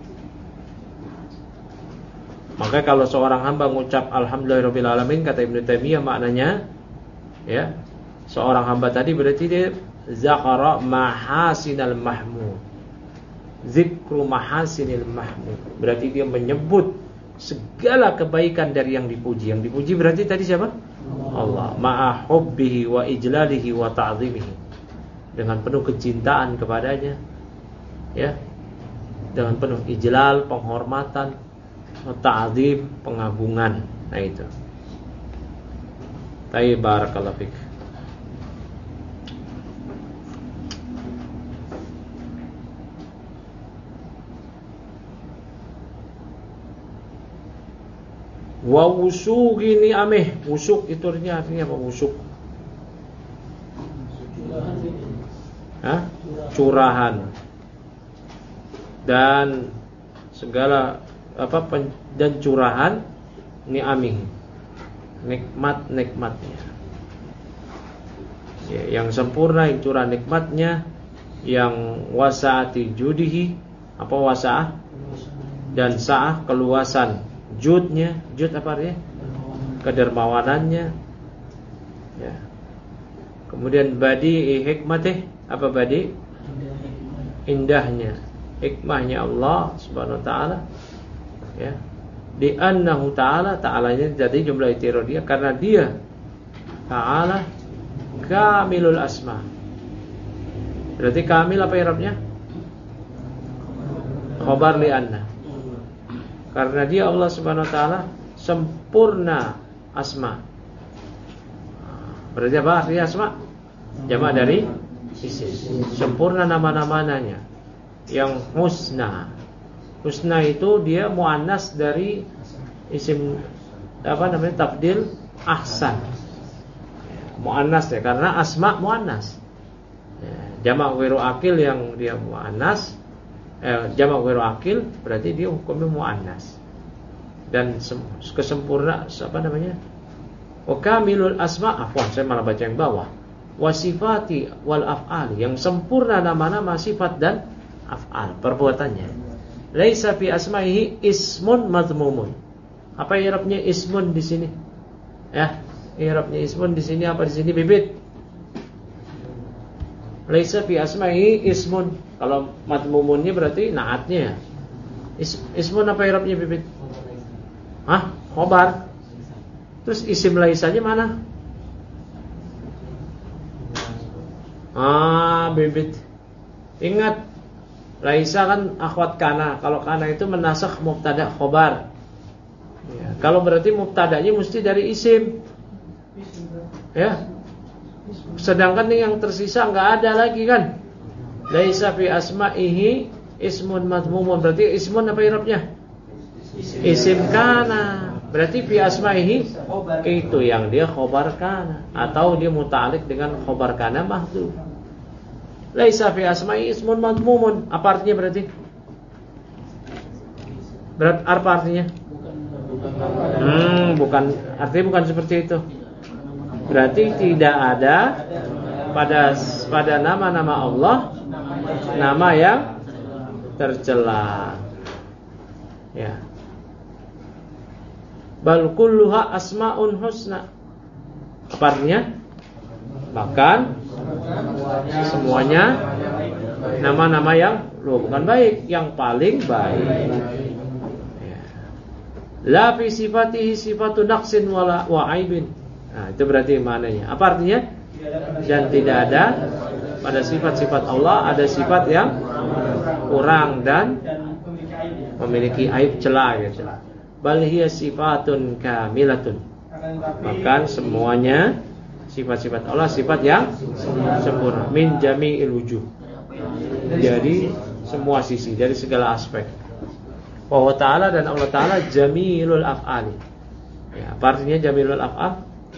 Maka kalau seorang hamba mengucap alhamdulillahirabbil alamin, kata Ibnu Taimiyah maknanya, ya, seorang hamba tadi berarti dia zakara mahasinal mahmud. Zikru mahasinil mahmud, berarti dia menyebut segala kebaikan dari yang dipuji. Yang dipuji berarti tadi siapa? Allah. Ma'a hubbihi wa ijlalihi wa ta'zimihi, dengan penuh kecintaan kepadanya, ya, dengan penuh ijlal, penghormatan, ta'zim, pengagungan. Nah itu. Tayyib, barakallahu fik. Wa wusugi ni'amih. Wusuk itu artinya, artinya apa? Wusuk, Hah? Curahan dan segala apa pen, dan curahan ni'amih, nikmat-nikmatnya, ya, yang sempurna, yang curah nikmatnya, yang wasaati judihi, apa wasaah dan sa'ah, keluasan judnya. Jud apa artinya? Kedermawanannya, ya. Kemudian badi hikmatih, apa badi? Indahnya, hikmahnya Allah Subhanahu wa taala, ya. Di annahu ta'ala, ta'alanya jadi jumlah itiradiyah karena dia ta'ala kamilul asma. Berarti kamil apa i'rabnya? Khabar li anna. Karena dia Allah Subhanahu wa taala sempurna asma. Berarti apa artinya asma? Jamak dari isim. Sempurna nama-namanya yang husna. Husna itu dia muannas dari isim apa namanya? Tafdil ahsan. Muannas ya, karena asma muannas. Ya, jamak ghairu akil yang dia muannas. Eh, jamak ghairu akil berarti dia hukumnya muannas. Dan kesempurna apa namanya? Wa kamilul asma, afwan saya malah baca yang bawah. Wasifati wal af'al, yang sempurna nama-nama, sifat dan af'al, perbuatannya. Laisa fi asma'ihi ismun madhmumun. Apa i'rabnya ismun di sini? Ya, i'rabnya ismun di sini apa di sini, Bibit? Laisa fi asma'ihi ismun. Kalau madmumunnya berarti naatnya. Is, ismun apa i'rabnya, Bibit? Hah? Khobar. Terus isim laisanya mana? Ah, Bibit. Ingat, laisa kan akhwat kana. Kalau kana itu menasakh mubtada khobar. Ya, kalau berarti mubtadanya mesti dari isim. Ya. Sedangkan yang tersisa enggak ada lagi kan? Laisa fi asma'ihi ismun madmumun. Berarti ismun apa i'rabnya? Isim kana. Berarti fi asma'ihi itu yang dia khobar kana, atau dia muta'alliq dengan khobar kana mahdhuf. Laisa fi asma'i ismun madmumun. Apa artinya berarti? Berat apa artinya? Hmm, bukan, artinya bukan seperti itu. Berarti tidak ada pada pada nama-nama Allah nama yang tercela. Ya. Bal kulluha asmaun husna. Apa artinya? Bahkan semuanya nama-nama yang loh, bukan baik, yang paling baik. Ya. La fi sifatihi sifatu naqsin wala wa aibin. Nah, itu berarti maknanya. Apa artinya? Dan tidak ada pada sifat-sifat Allah ada sifat yang kurang dan memiliki aib, celah ya, celah. Bal hiya sifatun kamilatun. Bahkan semuanya sifat-sifat Allah sifat yang sempurna min jami'il wujuh. Jadi semua sisi, dari segala aspek. Wa huwa ta'ala, dan Allah Ta'ala jamilul af'ali. Ya, apa artinya jamilul af'al?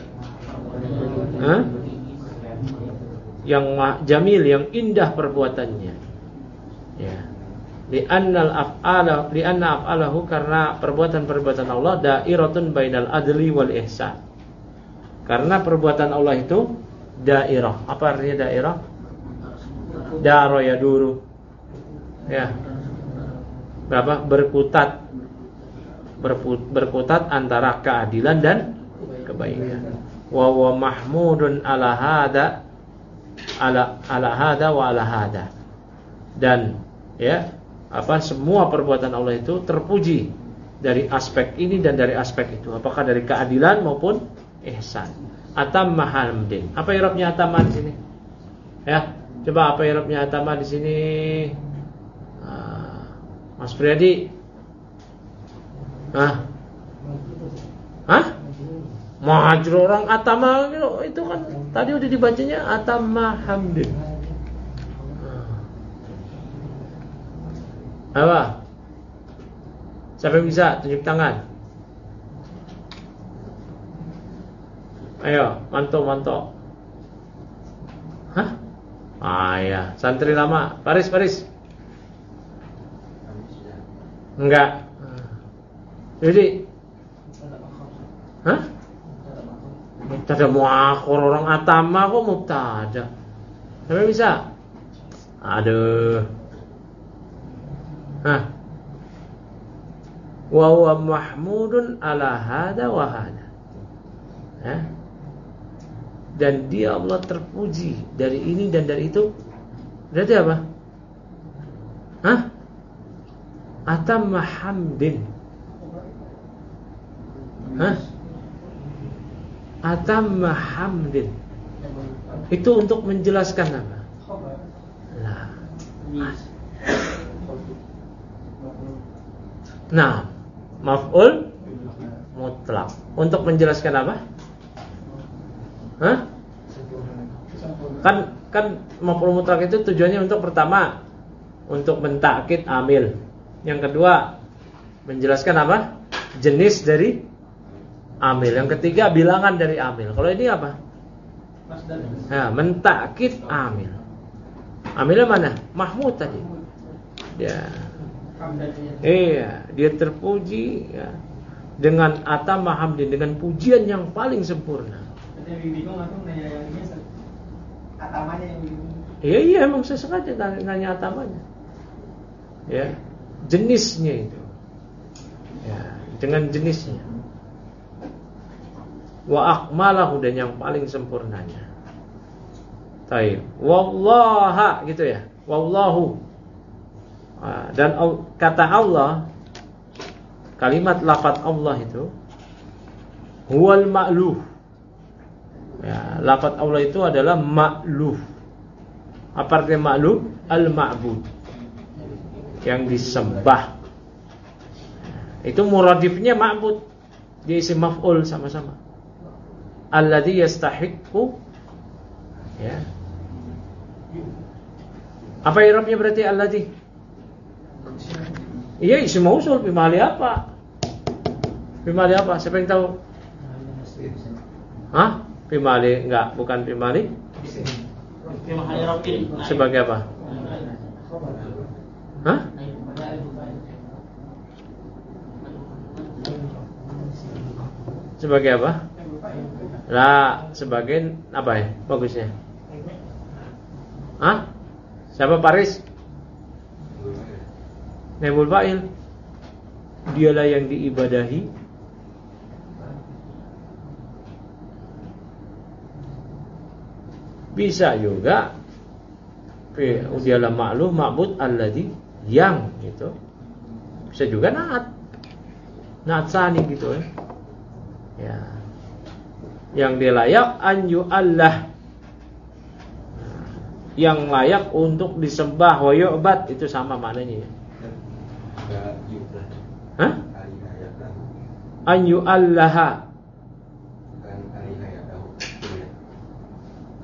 Hah? Yang jamil, yang indah perbuatannya. Ya. Li'annal af'ala, li'anna af'alahu, karena perbuatan-perbuatan Allah dairatun bainal adli wal ihsan. Karena perbuatan Allah itu dairah. Apa artinya dairah? Daro ya duru. Ya. Berapa? Berkutat. Berput, berkutat antara keadilan dan kebaikan. Wa wa mahmudun ala hada ala ala hada wa ala hada. Dan ya, apa semua perbuatan Allah itu terpuji dari aspek ini dan dari aspek itu, apakah dari keadilan maupun ihsan. Atamma hamdin. Apa i'rabnya atamma di sini? Ya, coba apa i'rabnya atamma di sini? Ah, Mas Priyadi. Hah? Hah? Majrur, orang atamma itu kan tadi udah dibacanya atamma hamdin. Apa? Siapa yang bisa tunjuk tangan? Ayo, manto, manto. Hah? Ah ya, santri lama. Paris, Paris. Enggak. Jadi, hah? Mubtada muakhir, orang atama kok mubtada. Siapa yang bisa? Aduh. Hah? Wa huwa mahmudun ala hada wa hada. Hah? Dan dia Allah terpuji dari ini dan dari itu. Berarti apa? Hah? Atamma hamdin. Hah? Atamma hamdin. Itu untuk menjelaskan apa? Nah. Nah, maf'ul mutlak. Untuk menjelaskan apa? Hah? Kan kan maf'ul mutlak itu tujuannya untuk pertama untuk mentakkid amil. Yang kedua menjelaskan apa? Jenis dari amil. Yang ketiga bilangan dari amil. Kalau ini apa? Nah, mentakkid amil. Amilnya mana? Mahmud tadi. Ya. Iya, dia terpuji ya, dengan atamma hamdin, dengan pujian yang paling sempurna. Iya iya emang saya sengaja nanya atamanya. Ya, jenisnya itu. Ya, dengan jenisnya. Wa akmalahu, dan yang paling sempurnanya. Taib. Wallaha gitu ya. Wallahu. Dan kata Allah, kalimat lafaz Allah itu huwal ma'luh. Ya, lafaz Allah itu adalah ma'luh. Apa artinya ma'luh? Al-ma'bud, yang disembah. Itu muradifnya ma'bud. Dia isim maf'ul sama-sama. Alladzi yastahiqqu. Ya. Apa i'rabnya berarti alladzi? Iya, isim mausul, bimali apa? Bimali apa? Siapa yang tahu? Hah? Bimali enggak, bukan bimali. Sebagai apa? Hah? Sebagai apa? Lah, sebagai apa ya? Bagusnya. Hah? Siapa Paris? Naibul fa'il. Dialah yang diibadahi. Bisa juga dialah ma'luh ma'bud alladzi, yang gitu. Bisa juga naat. Naat sani gitu ya. Ya. Yang dia layak an yu'allah. Yang layak untuk disembah wa yu'bad, itu sama maknanya ya. Hah? An yu'allaha.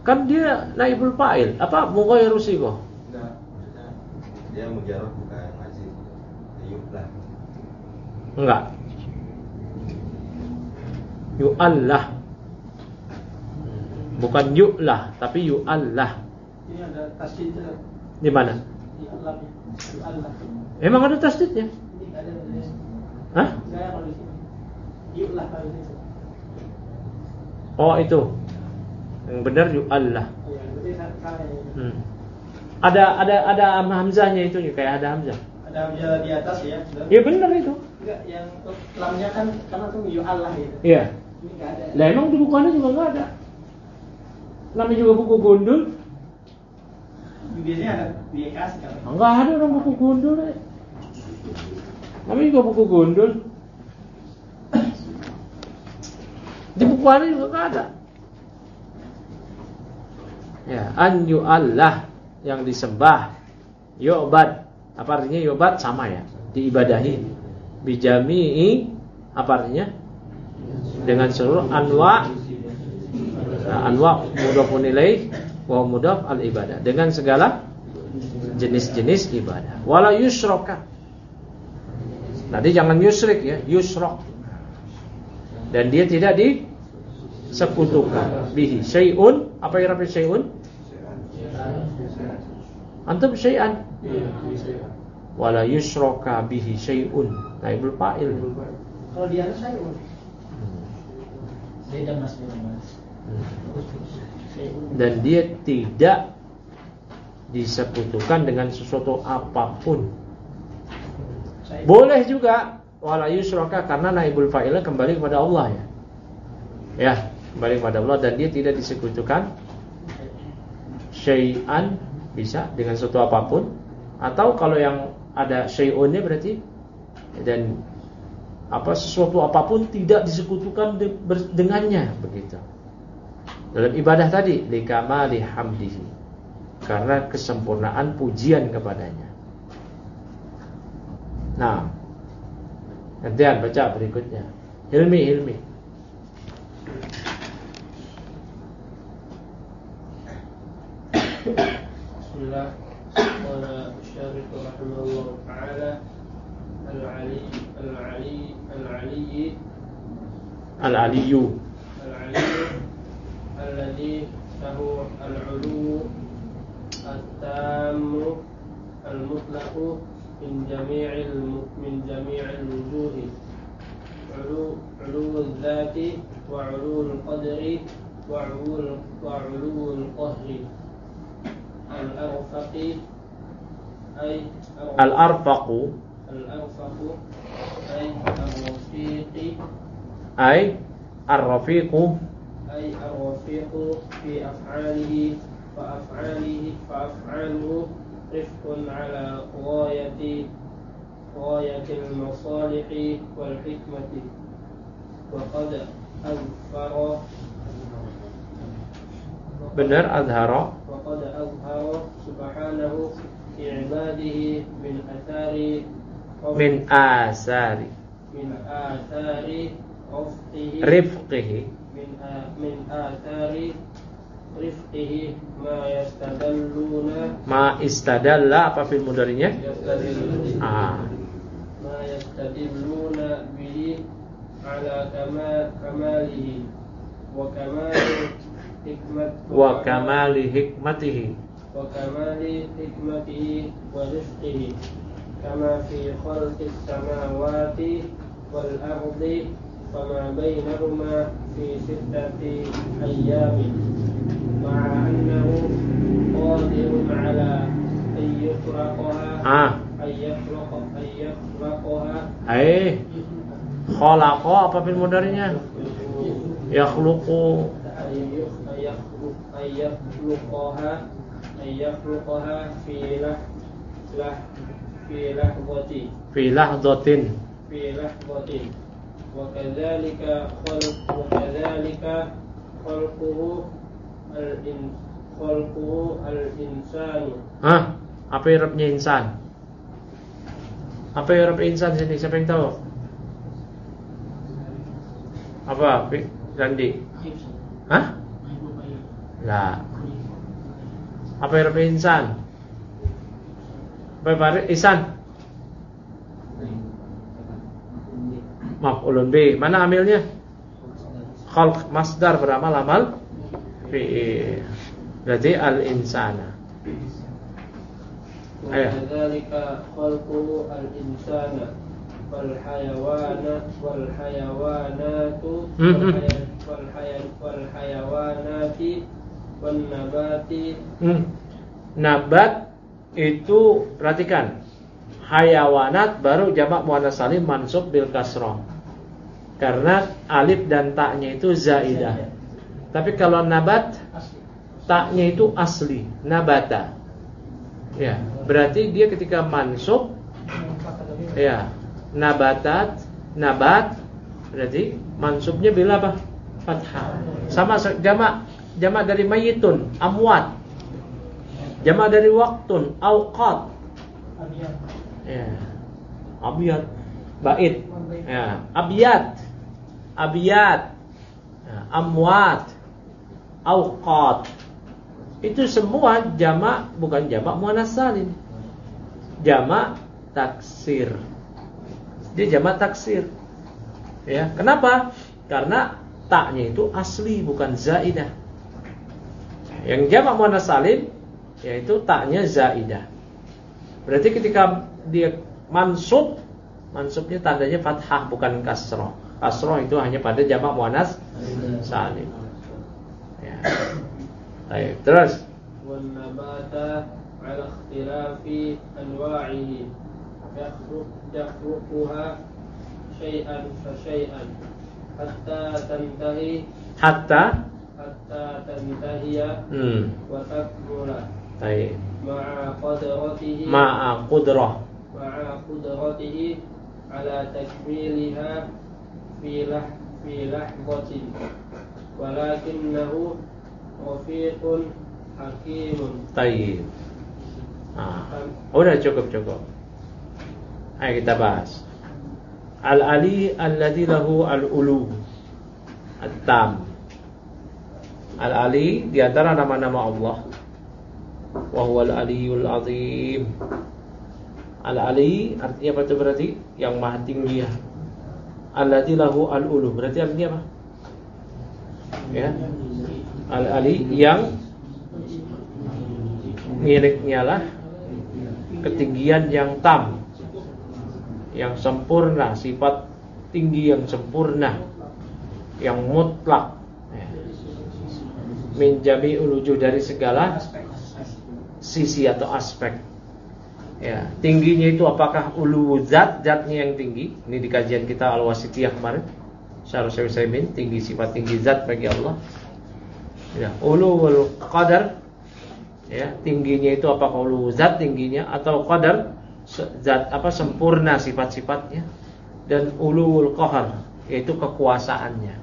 Kan dia naibul fa'il. Apa mughayyiru sighah? Enggak, maksudnya dia mujarrad bukan mazid. Yu'lah. Enggak. Yu'allah. Bukan yu'lah, tapi yu'allah. Ini ada tasdidnya. Di mana? Di alam ya. Di Allah. Emang ada tasdidnya? Ini ada di Hah? saya kalau di sini. Yu'lah kalau di situ. Oh itu. Yang benar yu'allah. Oh, ya, berarti saya salah ya. Hmm. Ada ada ada hamzahnya itu kayak ada hamzah. Ada hamzah di atas ya. Ya benar itu. Enggak, yang lamnya kan karena tuh yu'allah gitu. Iya. Ini enggak ada. Lah emang di bukuannya juga enggak ada. Namanya juga buku gundul. Biasanya ada dikasih kan. Enggak ada orang buku gundul. Eh. Namanya juga buku gundul. Di bukuannya juga enggak ada. Ya, an yu'allah yang disembah. Yu'bad. Apa artinya yu'bad? Sama ya. Diibadahi. Bijami'i apa artinya? Dengan seluruh anwa' nah, anwa' mudhafun ilaih wa mudhaf al ibadah. Dengan segala jenis-jenis ibadah. Wala yusyraka. Nanti jangan yusyrik ya, yusyrok. Dan dia tidak disekutukan bihi syai'un. Apa yang rapi syai'un? Antum syai'an. Wala yusyraka bihi syai'un. Naibul fa'il. Kalau dia ada saya beda mas, beda mas. Dan dia tidak disekutukan dengan sesuatu apapun. Boleh juga wala yusyraka karena naibul fa'il kembali kepada Allah ya. Ya, kembali kepada Allah dan dia tidak disekutukan syai'an bisa dengan sesuatu apapun atau kalau yang ada syai'unnya berarti dan apa sesuatu apapun tidak disekutukan de, ber, dengannya begitu. Dalam ibadah tadi likamali hamdihi karena kesempurnaan pujian kepadanya. Nah, nantian baca berikutnya. Hilmi, Hilmi. Bismillah. Qala syarih rahimahullah ta'ala al-ali al-ali al-ali Al-Aliyu al-ali alladhi lahu al-ulu at-tammu al-mutlaqu min jami'il min jami'il wujuhi ulu ulu al-dhati wa ulu al-qadri wa ulu wa ulu al-qahri al-arfaqi ay Al-Arfaqu al-arfaqu ay ar-rafiqi ay Ar-Rafiqu ay ar-rafiqu fi af'alihi fa af'alihi fa af'aluhu rifqun ala ghayati ghayati al-masalihi wal hikmati wa qad azhara benar azhara وقد أظهر سبحانه في عباده من أثار min asari من آثار رفقه rifqihi من آ- من آثار رفقه ما يستدلون ma istadalla apa fil mudhari'nya يستدل ah ما يستدلون به على كمال كماله وكمال حكمة wa kamali hikmatihi وكمال حكمته ورزقه كما في خلق السماوات والأرض وما بينهما في ستة أيام مع أنه قادر على أن يخلقها ah أن يخلق أن يخلقها ai khalaqa apa fil mudhari'nya yakhluqu أن يخ- أن يخلق أن يخلقها أن يخلقها في لح لح في لحظة fi lahdatin في لحظة وكذلك خلق وكذلك خلقه الإن خلقه الإنسان hah apa irabnya insan apa irab insan sini siapa yang tahu apa Fi- Randi hah La. Apa I'rab insan? Apa I'rab ihsan? Maf'ulun bih. Mana amilnya? Khalq, masdar beramal amal fi'il. Berarti al-insana. Ayo. Kadzalika khalqu al-insana wal hayawana wal hayawanatu wal haya- wal haya- wal hayawanati wan nabati. Hmm. Nabat itu perhatikan. Hayawanat baru jamak muannas salim mansub bil kasrah. Karena alif dan taknya itu zaidah. Tapi kalau nabat taknya itu asli, nabata. Ya, berarti dia ketika mansub ya, nabatat, nabat berarti mansubnya bila apa? Fathah. Sama jamak jamak dari mayitun, amwat. Jamak dari waktun, awqat. Ya. Abiyat, bait. Ya, abiyat. Abiyat. Ya, amwat. Awqat. Itu semua jamak, bukan jamak muannas salim. Jamak taksir. Dia jamak taksir. Ya, kenapa? Karena taknya itu asli bukan zaidah. Yang jamak muannas salim yaitu taknya zaidah. Berarti ketika dia mansub, mansubnya tandanya fathah bukan kasroh. Kasroh itu hanya pada jamak muannas salim. Ya. Baik, terus. Wan nabata ala ikhtilafi anwa'ihi yakhluq yakhluquha syai'an fa syai'an hatta tantahi Hatta hatta tantahiya hmm. wa takmula Baik. ma'a qadratihi Ma'a qudrah. ma'a qudratihi ala takmiliha fi lah fi lahzatin walakinnahu rafiqun hakimun. Baik. Ah, udah cukup-cukup. Ayo kita bahas. Al-Ali alladzi lahu al-ulu at-tam. Al-Ali di antara nama-nama Allah. Wa huwal aliyul azim. Al-Ali artinya apa itu berarti? Yang maha tinggi ya. Alladzi lahu al-ulu berarti artinya apa? Ya. Al-Ali yang miliknya lah ketinggian yang tam, yang sempurna, sifat tinggi yang sempurna, yang mutlak. Min jami'ul wujuh dari segala sisi atau aspek. Ya, tingginya itu apakah ulu zat, zatnya yang tinggi. Ini di kajian kita Al-Wasithiyah kemarin. Syarh Syekh Utsaimin, tinggi sifat tinggi zat bagi Allah. Ya, ulul qadar. Ya, tingginya itu apakah ulu zat tingginya atau qadar zat apa sempurna sifat-sifatnya, dan ulul qahar yaitu kekuasaannya.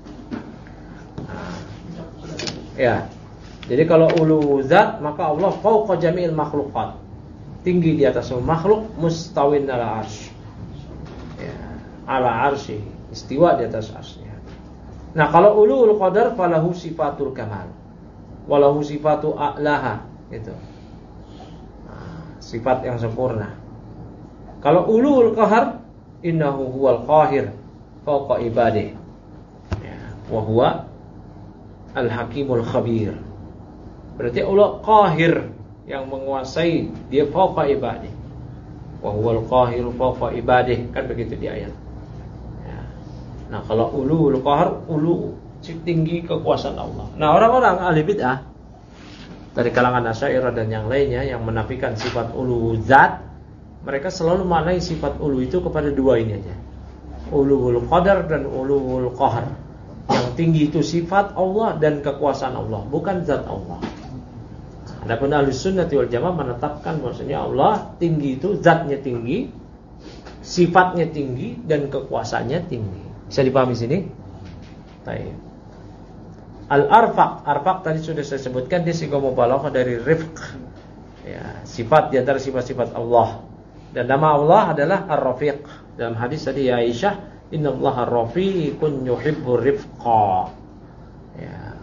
Ya. Jadi kalau ulu zat maka Allah fauqa jami'il makhluqat. Tinggi di atas semua makhluk, mustawin ala arsy. Ya, ala arsy, istiwa di atas arsy. Nah, kalau ulul qadar falahu sifatul kamal. Walahu sifatu a'laha itu. Nah, sifat yang sempurna. Kalau ulul qahar innahu huwal qahir fauqa ibadihi. Ya, wa huwa al-hakimul khabir. Berarti Allah qahir yang menguasai, dia fauqa ibadihi. Wa huwal qahir fauqa ibadihi, kan begitu di ayat. Ya. Nah, kalau ulul qahar, ulu tinggi kekuasaan Allah. Nah, orang-orang ahli bid'ah dari kalangan Asy'ariyah dan yang lainnya yang menafikan sifat ulu zat, mereka selalu maknai sifat ulu itu kepada dua ini aja. Ulul qadar dan ulul qahar. Yang tinggi itu sifat Allah dan kekuasaan Allah, bukan zat Allah. Adapun Ahlus Sunnah wal Jamaah menetapkan bahwasanya Allah tinggi itu zatnya tinggi, sifatnya tinggi dan kekuasaannya tinggi. Bisa dipahami sini? Baik. Al-arfaq, arfaq tadi sudah saya sebutkan, dia siga mubalaghah dari rifq. Ya, sifat di antara sifat-sifat Allah. Dan nama Allah adalah Ar-Rafiq. Dalam hadis tadi ya Aisyah, innallaha rafiqun yuhibbur rifqa. Ya,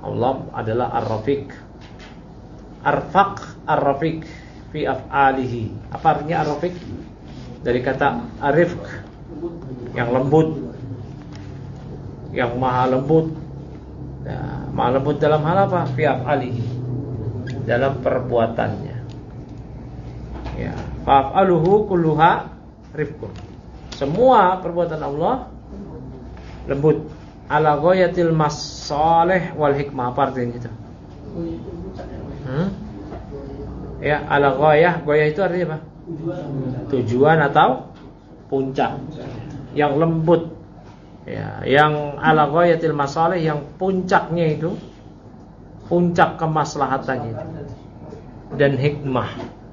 Allah adalah Ar-Rafiq. Arfaq, Ar-Rafiq fi af'alihi. Apa artinya Ar-Rafiq? Dari kata Arifq, yang lembut, yang maha lembut. Nah, maha lembut dalam hal apa? Fi af'alihi, dalam perbuatannya. Ya, fa'aluhu kulluha rifqun. Semua perbuatan Allah lembut. Ala ghayatil masalih wal hikmah. Apa artinya itu? Hmm? Ya, ala ghayah. Ghayah itu artinya apa? Tujuan atau puncak. Yang lembut. Ya, yang ala ghayatil masalih, yang puncaknya itu, puncak kemaslahatannya itu, dan hikmah.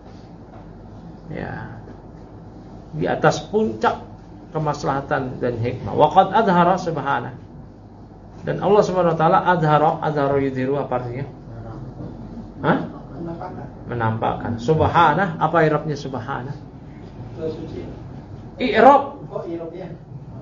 Ya, di atas puncak kemaslahatan dan hikmah. Waqad adhara subhanahu. Dan Allah Subhanahu wa taala adhara, adhara yudhiru apa artinya? Hah? Menampakkan. Subhanah, apa i'rabnya subhanah? I'rab. Oh, i'rabnya.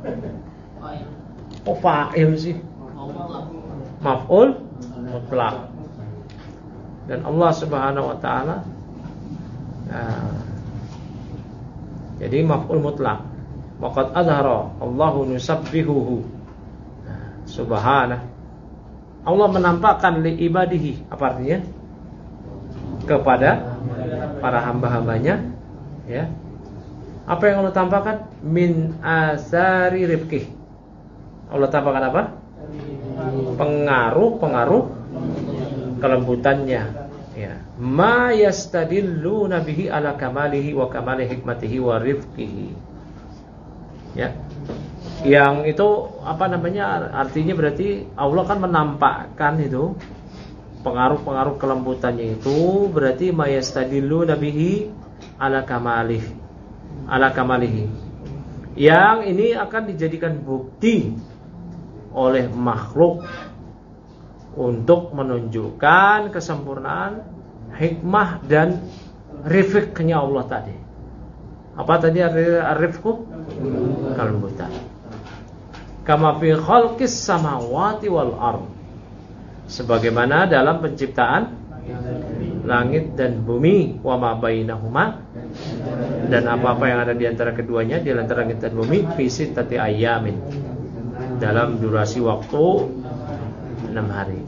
Oh, fa'il sih. Maf'ul mutlaq. Dan Allah Subhanahu wa taala nah, jadi maf'ul mutlaq. Waqad adhara Allahu nusabbihuhu. Subhanah. Allah menampakkan li ibadihi. Apa artinya? Kepada para hamba-hambanya, ya. Apa yang Allah tampakkan? Min asari rifqih. Allah tampakkan apa? Pengaruh-pengaruh kelembutannya, ya. Ma yastadilluna bihi ala kamalihi wa kamali hikmatihi wa rifqihi. Ya. Yang itu apa namanya? Artinya berarti Allah kan menampakkan itu pengaruh-pengaruh kelembutannya itu, berarti mayastadillu nabihi ala kamalih, ala kamalihi. Yang ini akan dijadikan bukti oleh makhluk untuk menunjukkan kesempurnaan hikmah dan rifqnya Allah tadi. Apa tadi ar-rifqu? Kelembutan. Kama fi khalqis samawati wal ard. Sebagaimana dalam penciptaan langit dan bumi, wa ma bainahuma, dan apa-apa yang ada di antara keduanya, di antara langit dan bumi, fi sittati ayyamin, dalam durasi waktu enam hari.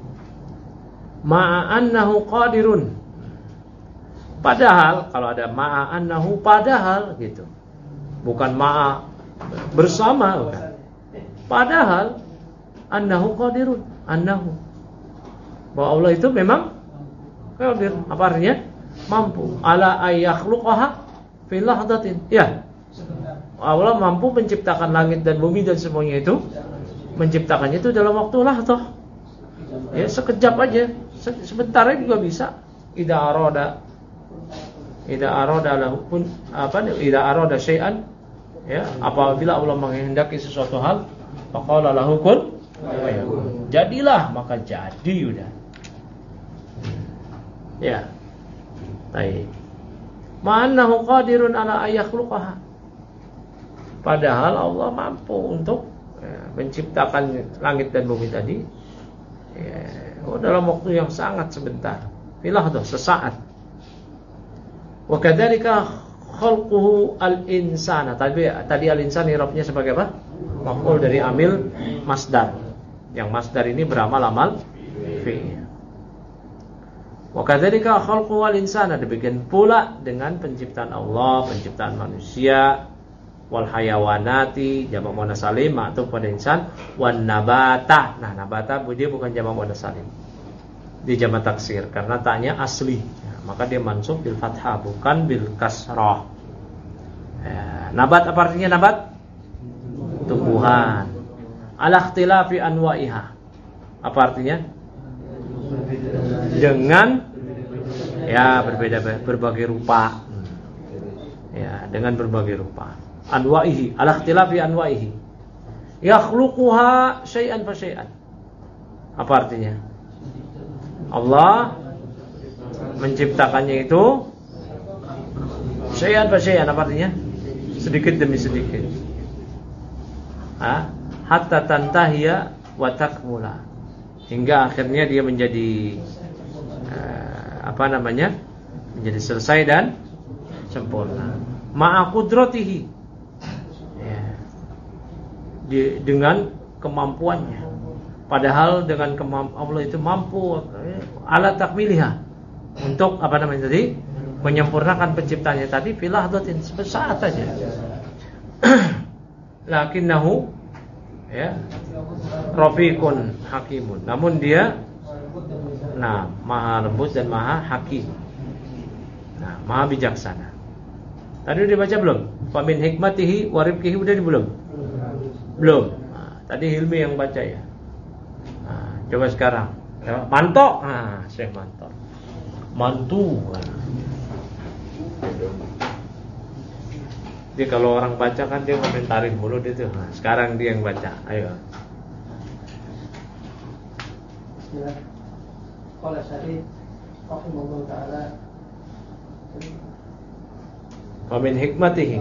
Ma'a annahu qadirun. Padahal kalau ada ma'a annahu, padahal gitu. Bukan ma'a bersama, bukan. Padahal annahu qadirun, annahu, bahwa Allah itu memang qadir. Apa artinya? Mampu. Ala ayakhluqaha fi lahdatin. Ya. Allah mampu menciptakan langit dan bumi dan semuanya itu, menciptakannya itu dalam waktu lahdah. Ya, sekejap aja, sebentar aja juga bisa. Idza arada idza arada lahu kun apa idza arada syai'an, ya, apabila Allah menghendaki sesuatu hal, faqala lahu kun fayakun. Jadilah, maka jadi udah. Ya. Baik. Ma'annahu qadirun ala ayakhluqaha. Padahal Allah mampu untuk ya, menciptakan langit dan bumi tadi, ya, oh, dalam waktu yang sangat sebentar. Filahdah, sesaat. Wa kadzalika khalquhu al-insana. Tadi tadi al-insan i'rabnya sebagai apa? Maf'ul dari amil masdar. Yang masdar ini beramal amal fi'il. Wa kadzalika khalquhu al-insana, demikian pula dengan penciptaan Allah, penciptaan manusia, wal hayawanati, jamak muannas salim atau pada insan, wan nabata. Nah, nabata dia bukan jamak muannas salim. Dia jamak taksir karena ta'nya asli. Maka dia mansub bil fathah, bukan bil kasrah. Ya, nabat apa artinya nabat? Tumbuhan. Ala ikhtilafi anwa'iha. Apa artinya? Dengan ya berbeda berbagai rupa. Ya, dengan berbagai rupa. Anwa'ihi, ala ikhtilafi anwa'ihi. Yakhluquha syai'an fa syai'an. Apa artinya? Allah menciptakannya itu syai'an fa syai'an. Apa artinya? Sedikit demi sedikit. Ha? Hatta tantahiya wa takmula. hingga akhirnya dia menjadi uh, apa namanya? menjadi selesai dan sempurna. Ma'a qudratihi, ya, di, dengan kemampuannya. Padahal dengan kemampuan Allah itu mampu ya, ala takmiliha, untuk apa namanya tadi? menyempurnakan penciptanya tadi fil lahdatin, sesaat saja. Lakinnahu ya rafiqun hakimun. Namun dia nah maha lembut dan maha hakim. Nah, maha bijaksana. Tadi udah baca belum? Famin hikmatihi wa rifqihi udah di belum? Belum. Nah, tadi Hilmi yang baca ya. Nah, coba sekarang. Manto. Nah, Syekh Manto. Mantu. Nah. Jadi kalau orang baca kan dia komentarin mulu dia tuh. Nah, sekarang dia yang baca. Ayo. Bismillah. Qala Syarif rahimahullah taala Wa min hikmatihi.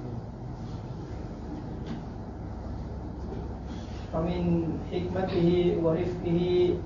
Wa min hikmatihi wa rifqihi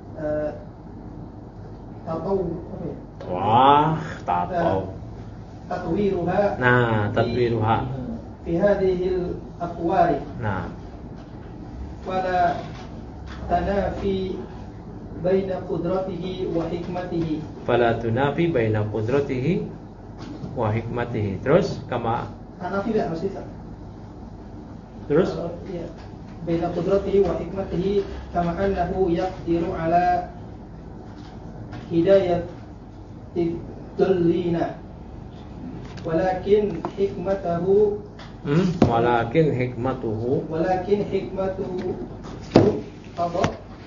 tataw Wah, tatau. tatwiruha Nah, tatwiruha. fi hadhihi al-aqwari. Nah, wala tanafi baina qudratihi wa hikmatihi. fala tunafi baina qudratihi wa hikmatihi. Terus kama Tanafi tidak maksudnya. terus Kalau, ya, baina qudratihi wa hikmatihi kama annahu yaqdiru ala hidayat dullina walakin hikmatahu hmm, walakin hikmatuhu walakin hikmatuhu qada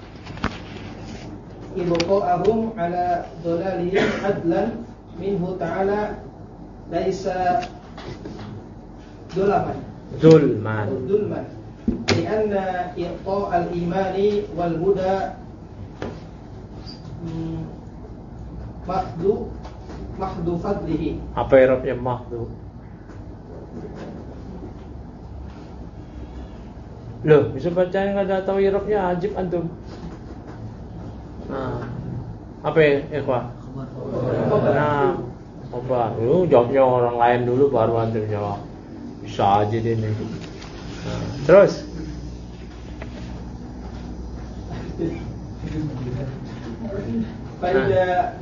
ibqa'ahum ala dhalalihim adlan minhu ta'ala laisa dulaman zulman. dulman lianna i'ta' al-imani wal huda mahdu mahdu fadlihi. Apa i'rabnya mahdu? Loh, bisa baca yang enggak tahu i'rabnya, ajib antum. Nah, apa ya, ikhwah? Nah, apa? Lu jawabnya orang lain dulu baru antum jawab. Bisa aja dia nih. Nah, terus Faida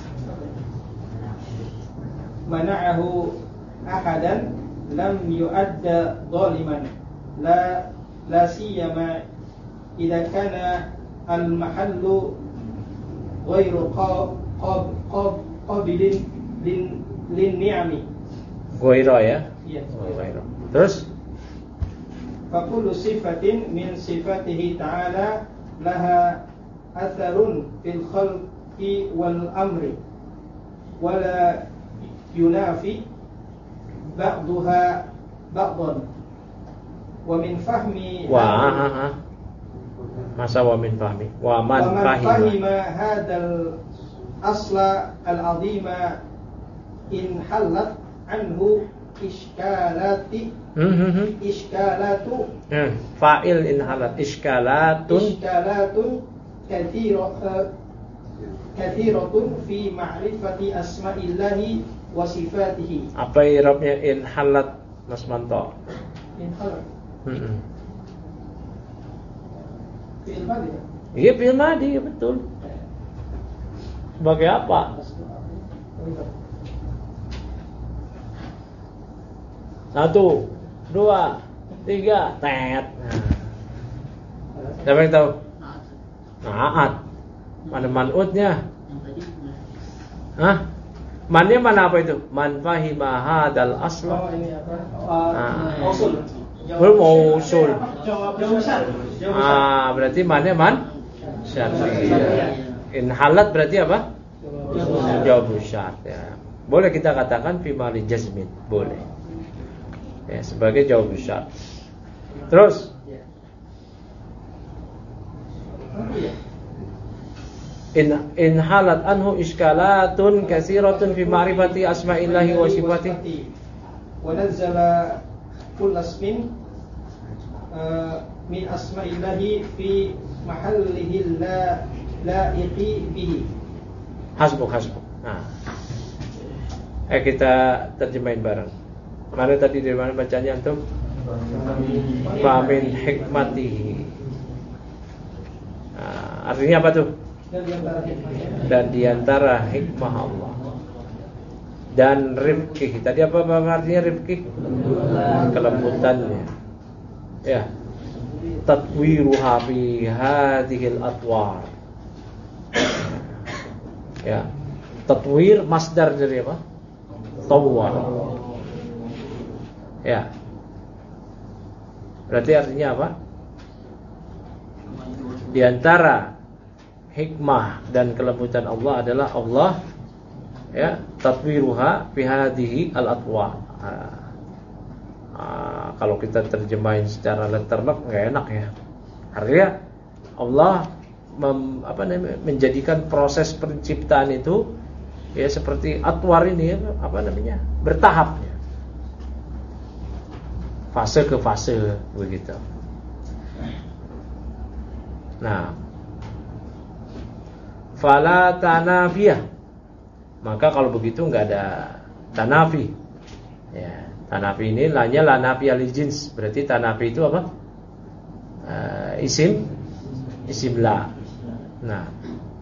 mana'ahu ahadan lam yu'adda zaliman la la siyama idza kana al mahallu ghairu qab qab qabilin lin lin ni'ami. Ghaira ya? Iya. Oh, ghaira. Terus fa kullu sifatin min sifatihi ta'ala laha atharun fil khalqi wal amri wala yunafi ba'daha ba'dan wa min fahmi wa masa wa min fahmi wa man wa man fahima fahima hadzal asla al-azima in halat anhu iskalati hmm, hmm, hmm. iskalatu Hmm, fa'il in halat iskalatun iskalatun kathira kathiratun fi ma'rifati asma'illahi wa sifatihi. apa i'rabnya in halat Mas Manto? In halat Hmm. fi'il madhi. Iya fi'il madhi, ya betul. Sebagai apa? Satu, dua, tiga, tet. Nah. Siapa yang tahu? Naat. Mana man'utnya? Yang tadi Hah? Mannya mana apa itu? Man fahima hadal asla. Oh ini apa? Uh, Ah. Usul. Belum usul. Jawab besar. Ah, berarti mannya man syartiyah. In halat berarti apa? Jawab syart ya. Boleh kita katakan fi mali jazmin, boleh. Ya, sebagai jawab syart. Terus in in halat anhu iskalatun katsiratun fi ma'rifati asma'illahi wa sifatihi. Wa nazzala kull ismin uh, min asma'illahi fi mahallihi la laiqi bihi. Hasbuk, hasbuk. Nah. Eh kita terjemahin bareng. Mana tadi dari mana bacanya antum? Fa min hikmatihi. Nah, artinya apa tuh? Dan diantara hikmah Allah dan rifqih. Tadi apa artinya rifqih? Kelembutannya. Ya. Tatwiruha fi hadhil atwar. Ya. Tatwir masdar dari apa? Tawwar. Ya. Berarti artinya apa? Di antara hikmah dan kelembutan Allah adalah Allah ya tatwiruha fi hadhihi al-atwa. Nah, nah, kalau kita terjemahin secara letterlock enggak enak ya. Artinya Allah mem, apa namanya menjadikan proses penciptaan itu ya seperti atwar ini ya, apa namanya? Bertahap ya. Fase ke fase begitu. Nah, fala tanafiyah. Maka kalau begitu enggak ada tanafi. Ya, tanafi ini lanya la nafi al jins. Berarti tanafi itu apa? Uh, isim isim la. Nah.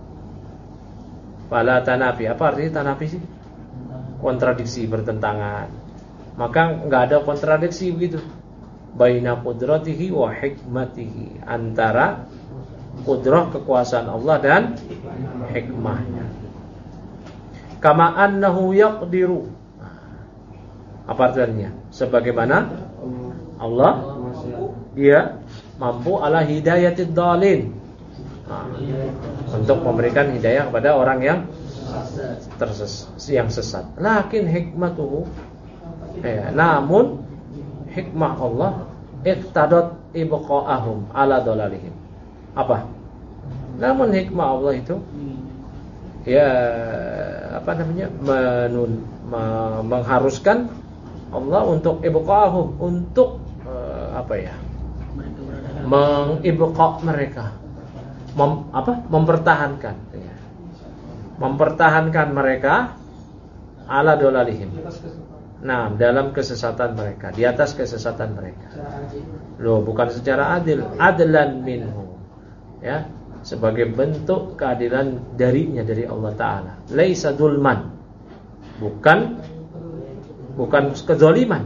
Fala tanafi. Apa artinya tanafi sih? Kontradiksi, bertentangan. Maka enggak ada kontradiksi begitu. Baina qudratihi wa hikmatihi, antara kudrah kekuasaan Allah dan hikmahnya. Kama annahu yaqdiru. Apa artinya? Sebagaimana Allah dia mampu ala hidayatid dhalin. Nah, untuk memberikan hidayah kepada orang yang terses yang sesat. Lakin hikmatuhu eh, namun hikmah Allah iqtadat ibqa'ahum ala dhalalihim. Apa? Namun hikmah Allah itu ya apa namanya menun, me, mengharuskan Allah untuk ibqa'ahum, untuk uh, apa ya? Mengibqa' mereka. Mem, apa? Mempertahankan ya. Mempertahankan mereka ala dhalalihim. Nah, dalam kesesatan mereka, di atas kesesatan mereka. Loh, bukan secara adil, adlan minhu. Ya, sebagai bentuk keadilan darinya, dari Allah Ta'ala. Laisa dzulman. Bukan bukan kezaliman.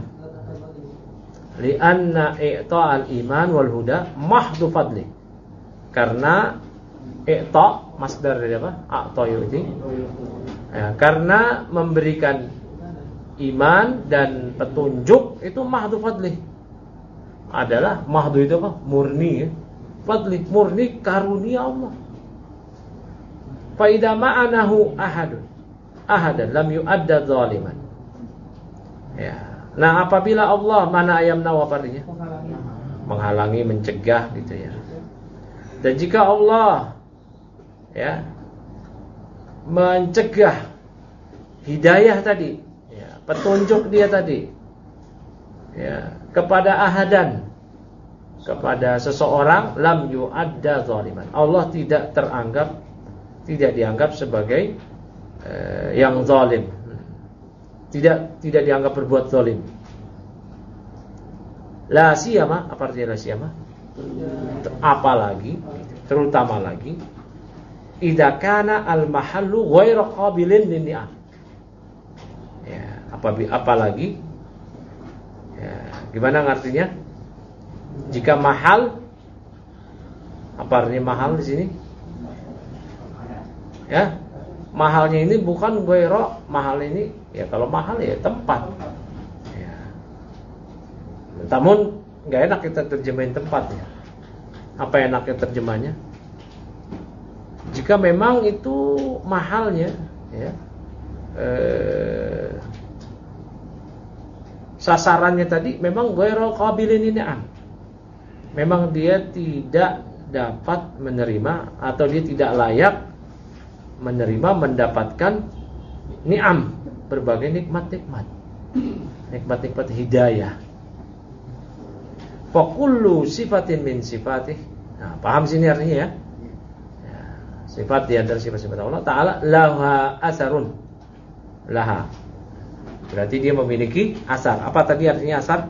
Li'anna i'ta'al iman wal huda mahdhu fadli. Karena i'ta' masdar dari apa? A'ta yu'ti. Ya, karena memberikan iman dan petunjuk itu mahdhu fadli. Adalah mahdhu itu apa? Murni ya. Fadli, murni karunia Allah. Fa idza ma'anahu ahadun ahadan lam yu'adda zaliman. Ya. Nah, apabila Allah mana ayam nawa artinya? Menghalangi, mencegah gitu ya. Dan jika Allah ya mencegah hidayah tadi, ya, petunjuk dia tadi ya kepada ahadan, kepada seseorang, lam yu'adda zaliman. Allah tidak teranggap, tidak dianggap sebagai eh, yang zalim. Tidak tidak dianggap berbuat zalim. La siyama, apa artinya la siyama? Apalagi, terutama lagi idza kana al mahallu ghairu qabilin lin ni'am. Ya, apalagi ya, gimana artinya? Jika mahal, apa artinya mahal di sini? Ya, mahalnya ini bukan ghairu, mahal ini ya kalau mahal ya tempat. Ya. Namun nggak enak kita terjemahin tempatnya. Apa enaknya terjemahnya? Jika memang itu mahalnya, ya, eh, sasarannya tadi memang ghairu qabilin ni'am. Memang dia tidak dapat menerima atau dia tidak layak menerima, mendapatkan ni'am, berbagai nikmat-nikmat, nikmat-nikmat hidayah. Fa kullu sifatin min sifatih. Nah, paham sini artinya ya? Ya, sifat di antara sifat-sifat Allah Ta'ala laha asarun. Laha. Berarti dia memiliki asar. Apa tadi artinya asar?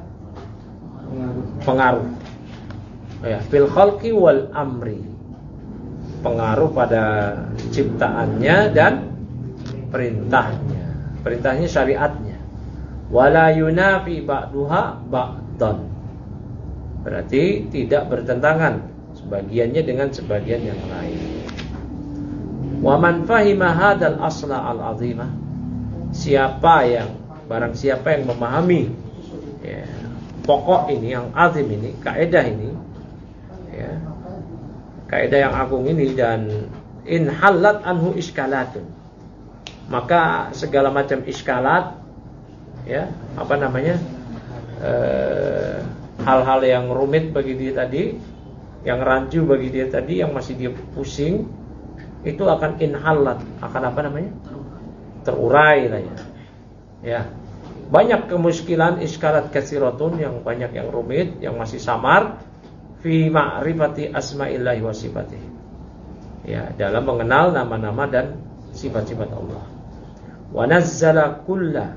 Pengaruh. Ya, fil khalqi wal amri. Pengaruh pada ciptaannya dan perintahnya. Perintahnya syariatnya. Wala yunafi ba'duha ba'dan. Berarti tidak bertentangan sebagiannya dengan sebagian yang lain. Wa man fahima hadzal asla al-'azimah. Siapa yang barang siapa yang memahami ya, pokok ini yang azim ini, kaidah ini ya, kaidah yang agung ini, dan in halat anhu iskalatun, maka segala macam iskalat ya, apa namanya eh, hal-hal yang rumit bagi dia tadi, yang rancu bagi dia tadi, yang masih dia pusing, itu akan inhalat, akan apa namanya, terurai lah ya. Ya, banyak kemuskilan iskalat kasiratun, yang banyak yang rumit, yang masih samar fi ma'rifati asma'illahi wa sifatihi. Ya, dalam mengenal nama-nama dan sifat-sifat Allah. Wa nazzala kulla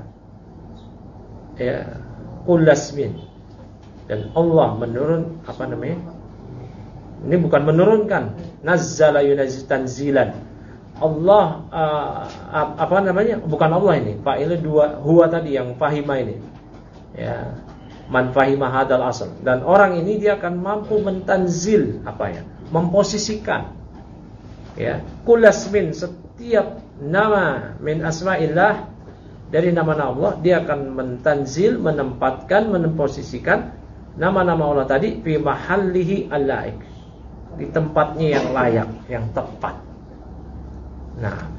ya kullasmin, dan Allah menurun apa namanya? Ini bukan menurunkan, nazzala yunazzilu tanzilan. Allah uh, apa namanya? Bukan Allah ini. Fa'ilnya dua, huwa tadi yang fahima ini. Ya. Man fahima hadzal asal. Dan orang ini dia akan mampu mentanzil apa ya? Memposisikan. Ya, kullasmin, setiap nama min asma'illah dari nama-nama Allah, dia akan mentanzil, menempatkan, memposisikan nama-nama Allah tadi fi mahallihi al-laik, di tempatnya yang layak, yang tepat. Nah,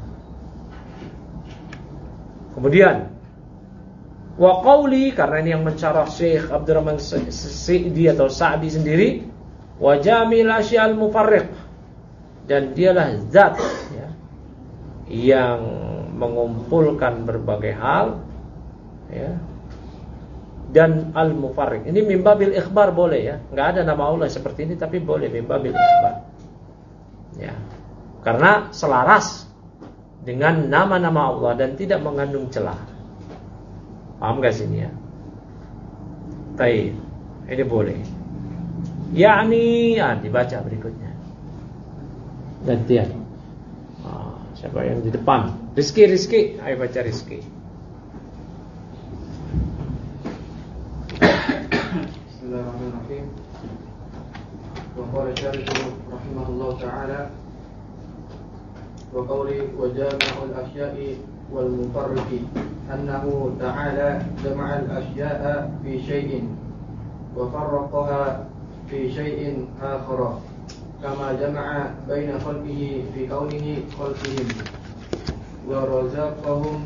kemudian wa qauli, karena ini yang mencarah Syekh Abdurrahman Sa'di atau Sa'di sendiri, wa jamil asyal mufarriq, dan dialah zat ya, yang mengumpulkan berbagai hal ya, dan al-mufarriq. Ini mimbabil ikhbar boleh ya, enggak ada nama Allah seperti ini tapi boleh mimbabil ikhbar. Ya. Karena selaras dengan nama-nama Allah dan tidak mengandung celah. Paham gak sini ya? Baik, ini boleh. Yakni, ya, dibaca berikutnya. Gantian. Ah, siapa yang di depan? Rizki, Rizki, ayo baca Rizki. Bismillahirrahmanirrahim. Wa qala syarih rahimahullah ta'ala wa qawli wa jami'ul asya'i wal mufarriqi annahu ta'ala jama'al asya'a fi syai'in wa farraqaha fi syai'in akhara kama jama'a baina khalqihi fi kaunihi khalqihim wa razaqahum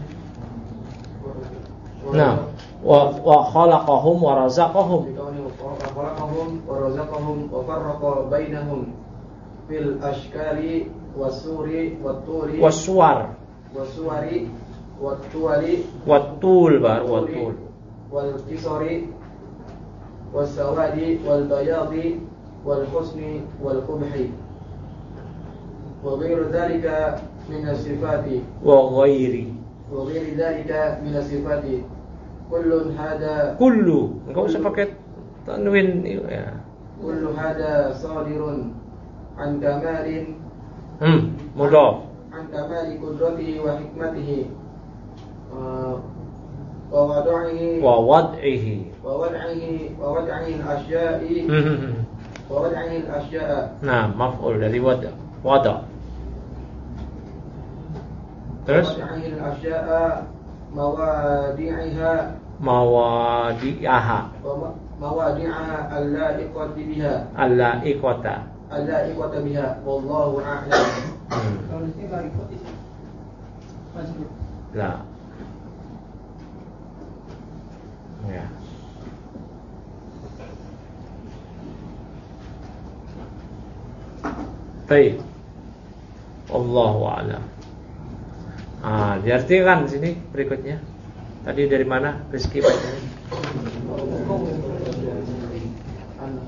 Nah, wa wa khalaqahum wa razaqahum fi kaunihi khalaqahum wa razaqahum wa farraqa bainahum fil ashkali wasuri watturi waswar wasuwari wattuwali wattul bar wattul wal kisari wasawadi wal bayadi wal husni wal qubhi wa ghairu dhalika min as-sifati wa ghairi wa ghairu dhalika min as-sifati kullun hada kullu, enggak usah pakai tanwin ya. kullu hada sadirun an kamalin Hmm, mudhaf. An kamali qudratihi wa hikmatihi wa wad'ihi Wa wad'ihi. wa wad'ihi wa wad'ihi al-asya'i Hmm. wa wad'ihi al-asya'a. Nah, maf'ul dari wada. Wada. Terus wad'ihi al-asya'a mawadi'iha mawadi'aha. wa mawadi'aha al-la'iqati biha Al-la'iqata. al-la'iqata biha wallahu a'lam. Kalau ini nggak ikut itu. Masih. Lah. Ya. Baik. Allahu a'lam. Ah, diartikan sini berikutnya. Tadi dari mana Rizki bacanya? An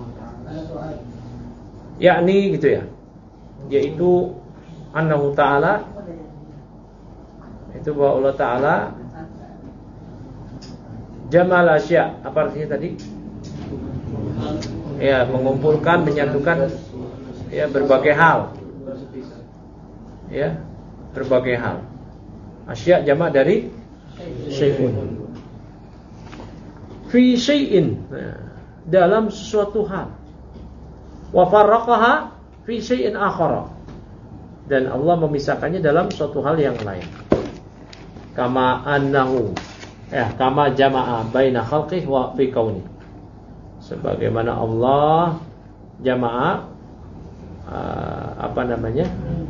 yakni gitu ya, yaitu annahu ta'ala, itu bahwa Allah Ta'ala jamal asya, apa artinya tadi? Ya, mengumpulkan, menyatukan ya berbagai hal. Ya, berbagai hal. Asya jamak dari syai'un. Fi syai'in, nah, dalam sesuatu hal. Wa farraqaha fi syai'in akhara. Dan Allah memisahkannya dalam suatu hal yang lain. Kama annahu, ya, kama jama'a baina khalqihi wa fi kauni. Sebagaimana Allah jama'a uh, apa namanya?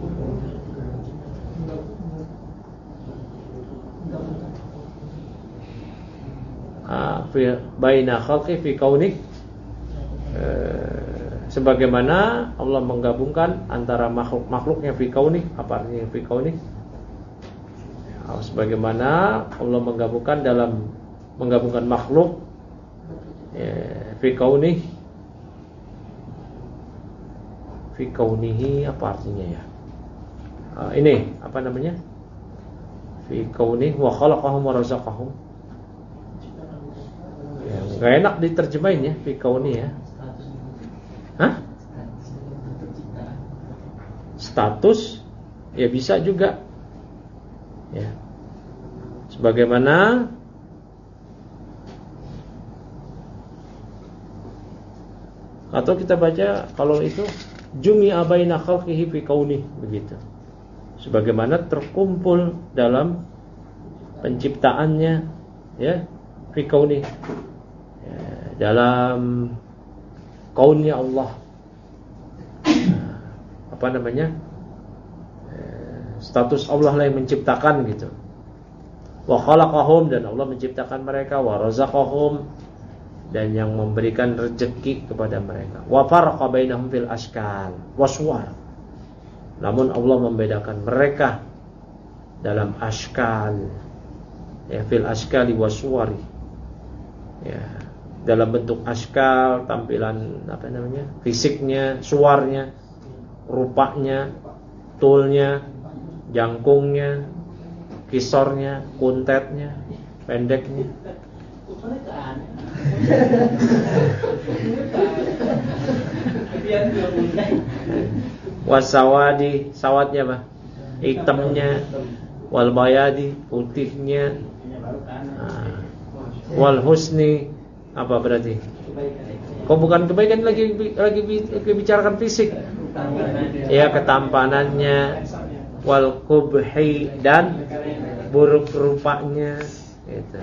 Uh, fi baina khalqihi fi kauni. Uh, sebagaimana Allah menggabungkan antara makhluk-makhluknya fi kauni, apa artinya fi kauni? Sebagaimana Allah menggabungkan dalam menggabungkan makhluk ya, fi kauni, fi kaunihi, apa artinya ya? Uh, ini apa namanya? Fi kauni wa khalaqahum wa razaqahum. Ya, enggak enak diterjemahin ya, fi kauni ya. Hah? Status ya bisa juga. Ya. Sebagaimana atau kita baca kalau itu jumi'a baina khalqihi fi kauni, begitu. Sebagaimana terkumpul dalam penciptaannya ya fi kauni. Ya, dalam kaunnya Allah. Nah, apa namanya? Status Allah lah yang menciptakan gitu. Wa khalaqahum, dan Allah menciptakan mereka, wa razaqahum, dan yang memberikan rezeki kepada mereka. Wa farqa bainahum fil ashkal waswar. Namun Allah membedakan mereka dalam ashkal, ya, fil ashkali waswari. Ya, dalam bentuk ashkal, tampilan apa namanya? Fisiknya, suarnya, rupanya, tulnya, jangkungnya, kisornya, kuntetnya, pendeknya. Wasawadi, sawatnya apa? Hitamnya. Wal bayadi, putihnya. Nah, wal husni, apa berarti? Kok bukan kebaikan, lagi lagi bicarakan fisik. Ya, ketampanannya. Wal qubhi, dan buruk rupanya gitu.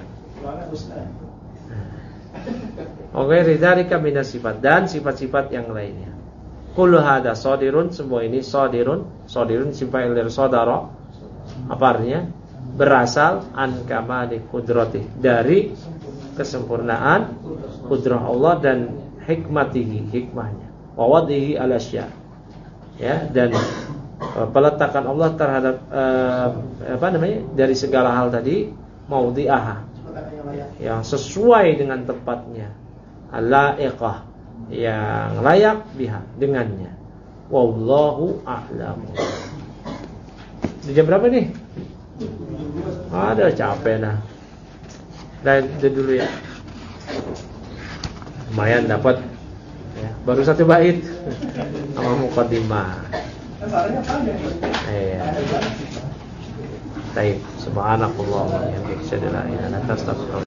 Oke, rizalika minas sifat, dan sifat-sifat yang lainnya. Kullu hada sadirun, semua ini sadirun, sadirun simpai dari saudara. Apa artinya? Berasal an kamali qudrati, dari kesempurnaan kudrah Allah dan hikmatihi, hikmahnya. Wa wadhihi ala asya. Ya, dan peletakan Allah terhadap uh, apa namanya, dari segala hal tadi, maudhi'aha, yang sesuai dengan tempatnya, al-la'iqah, yang layak biha, dengannya. Wallahu a'lam. Di jam berapa nih? Ada capek nah. Dah dulu ya. Lumayan dapat ya, baru satu bait sama muqaddimah. Iya. Baik, subhanallah wa bihamdihi, asyhadu an la ilaha illa anta, astaghfiruka.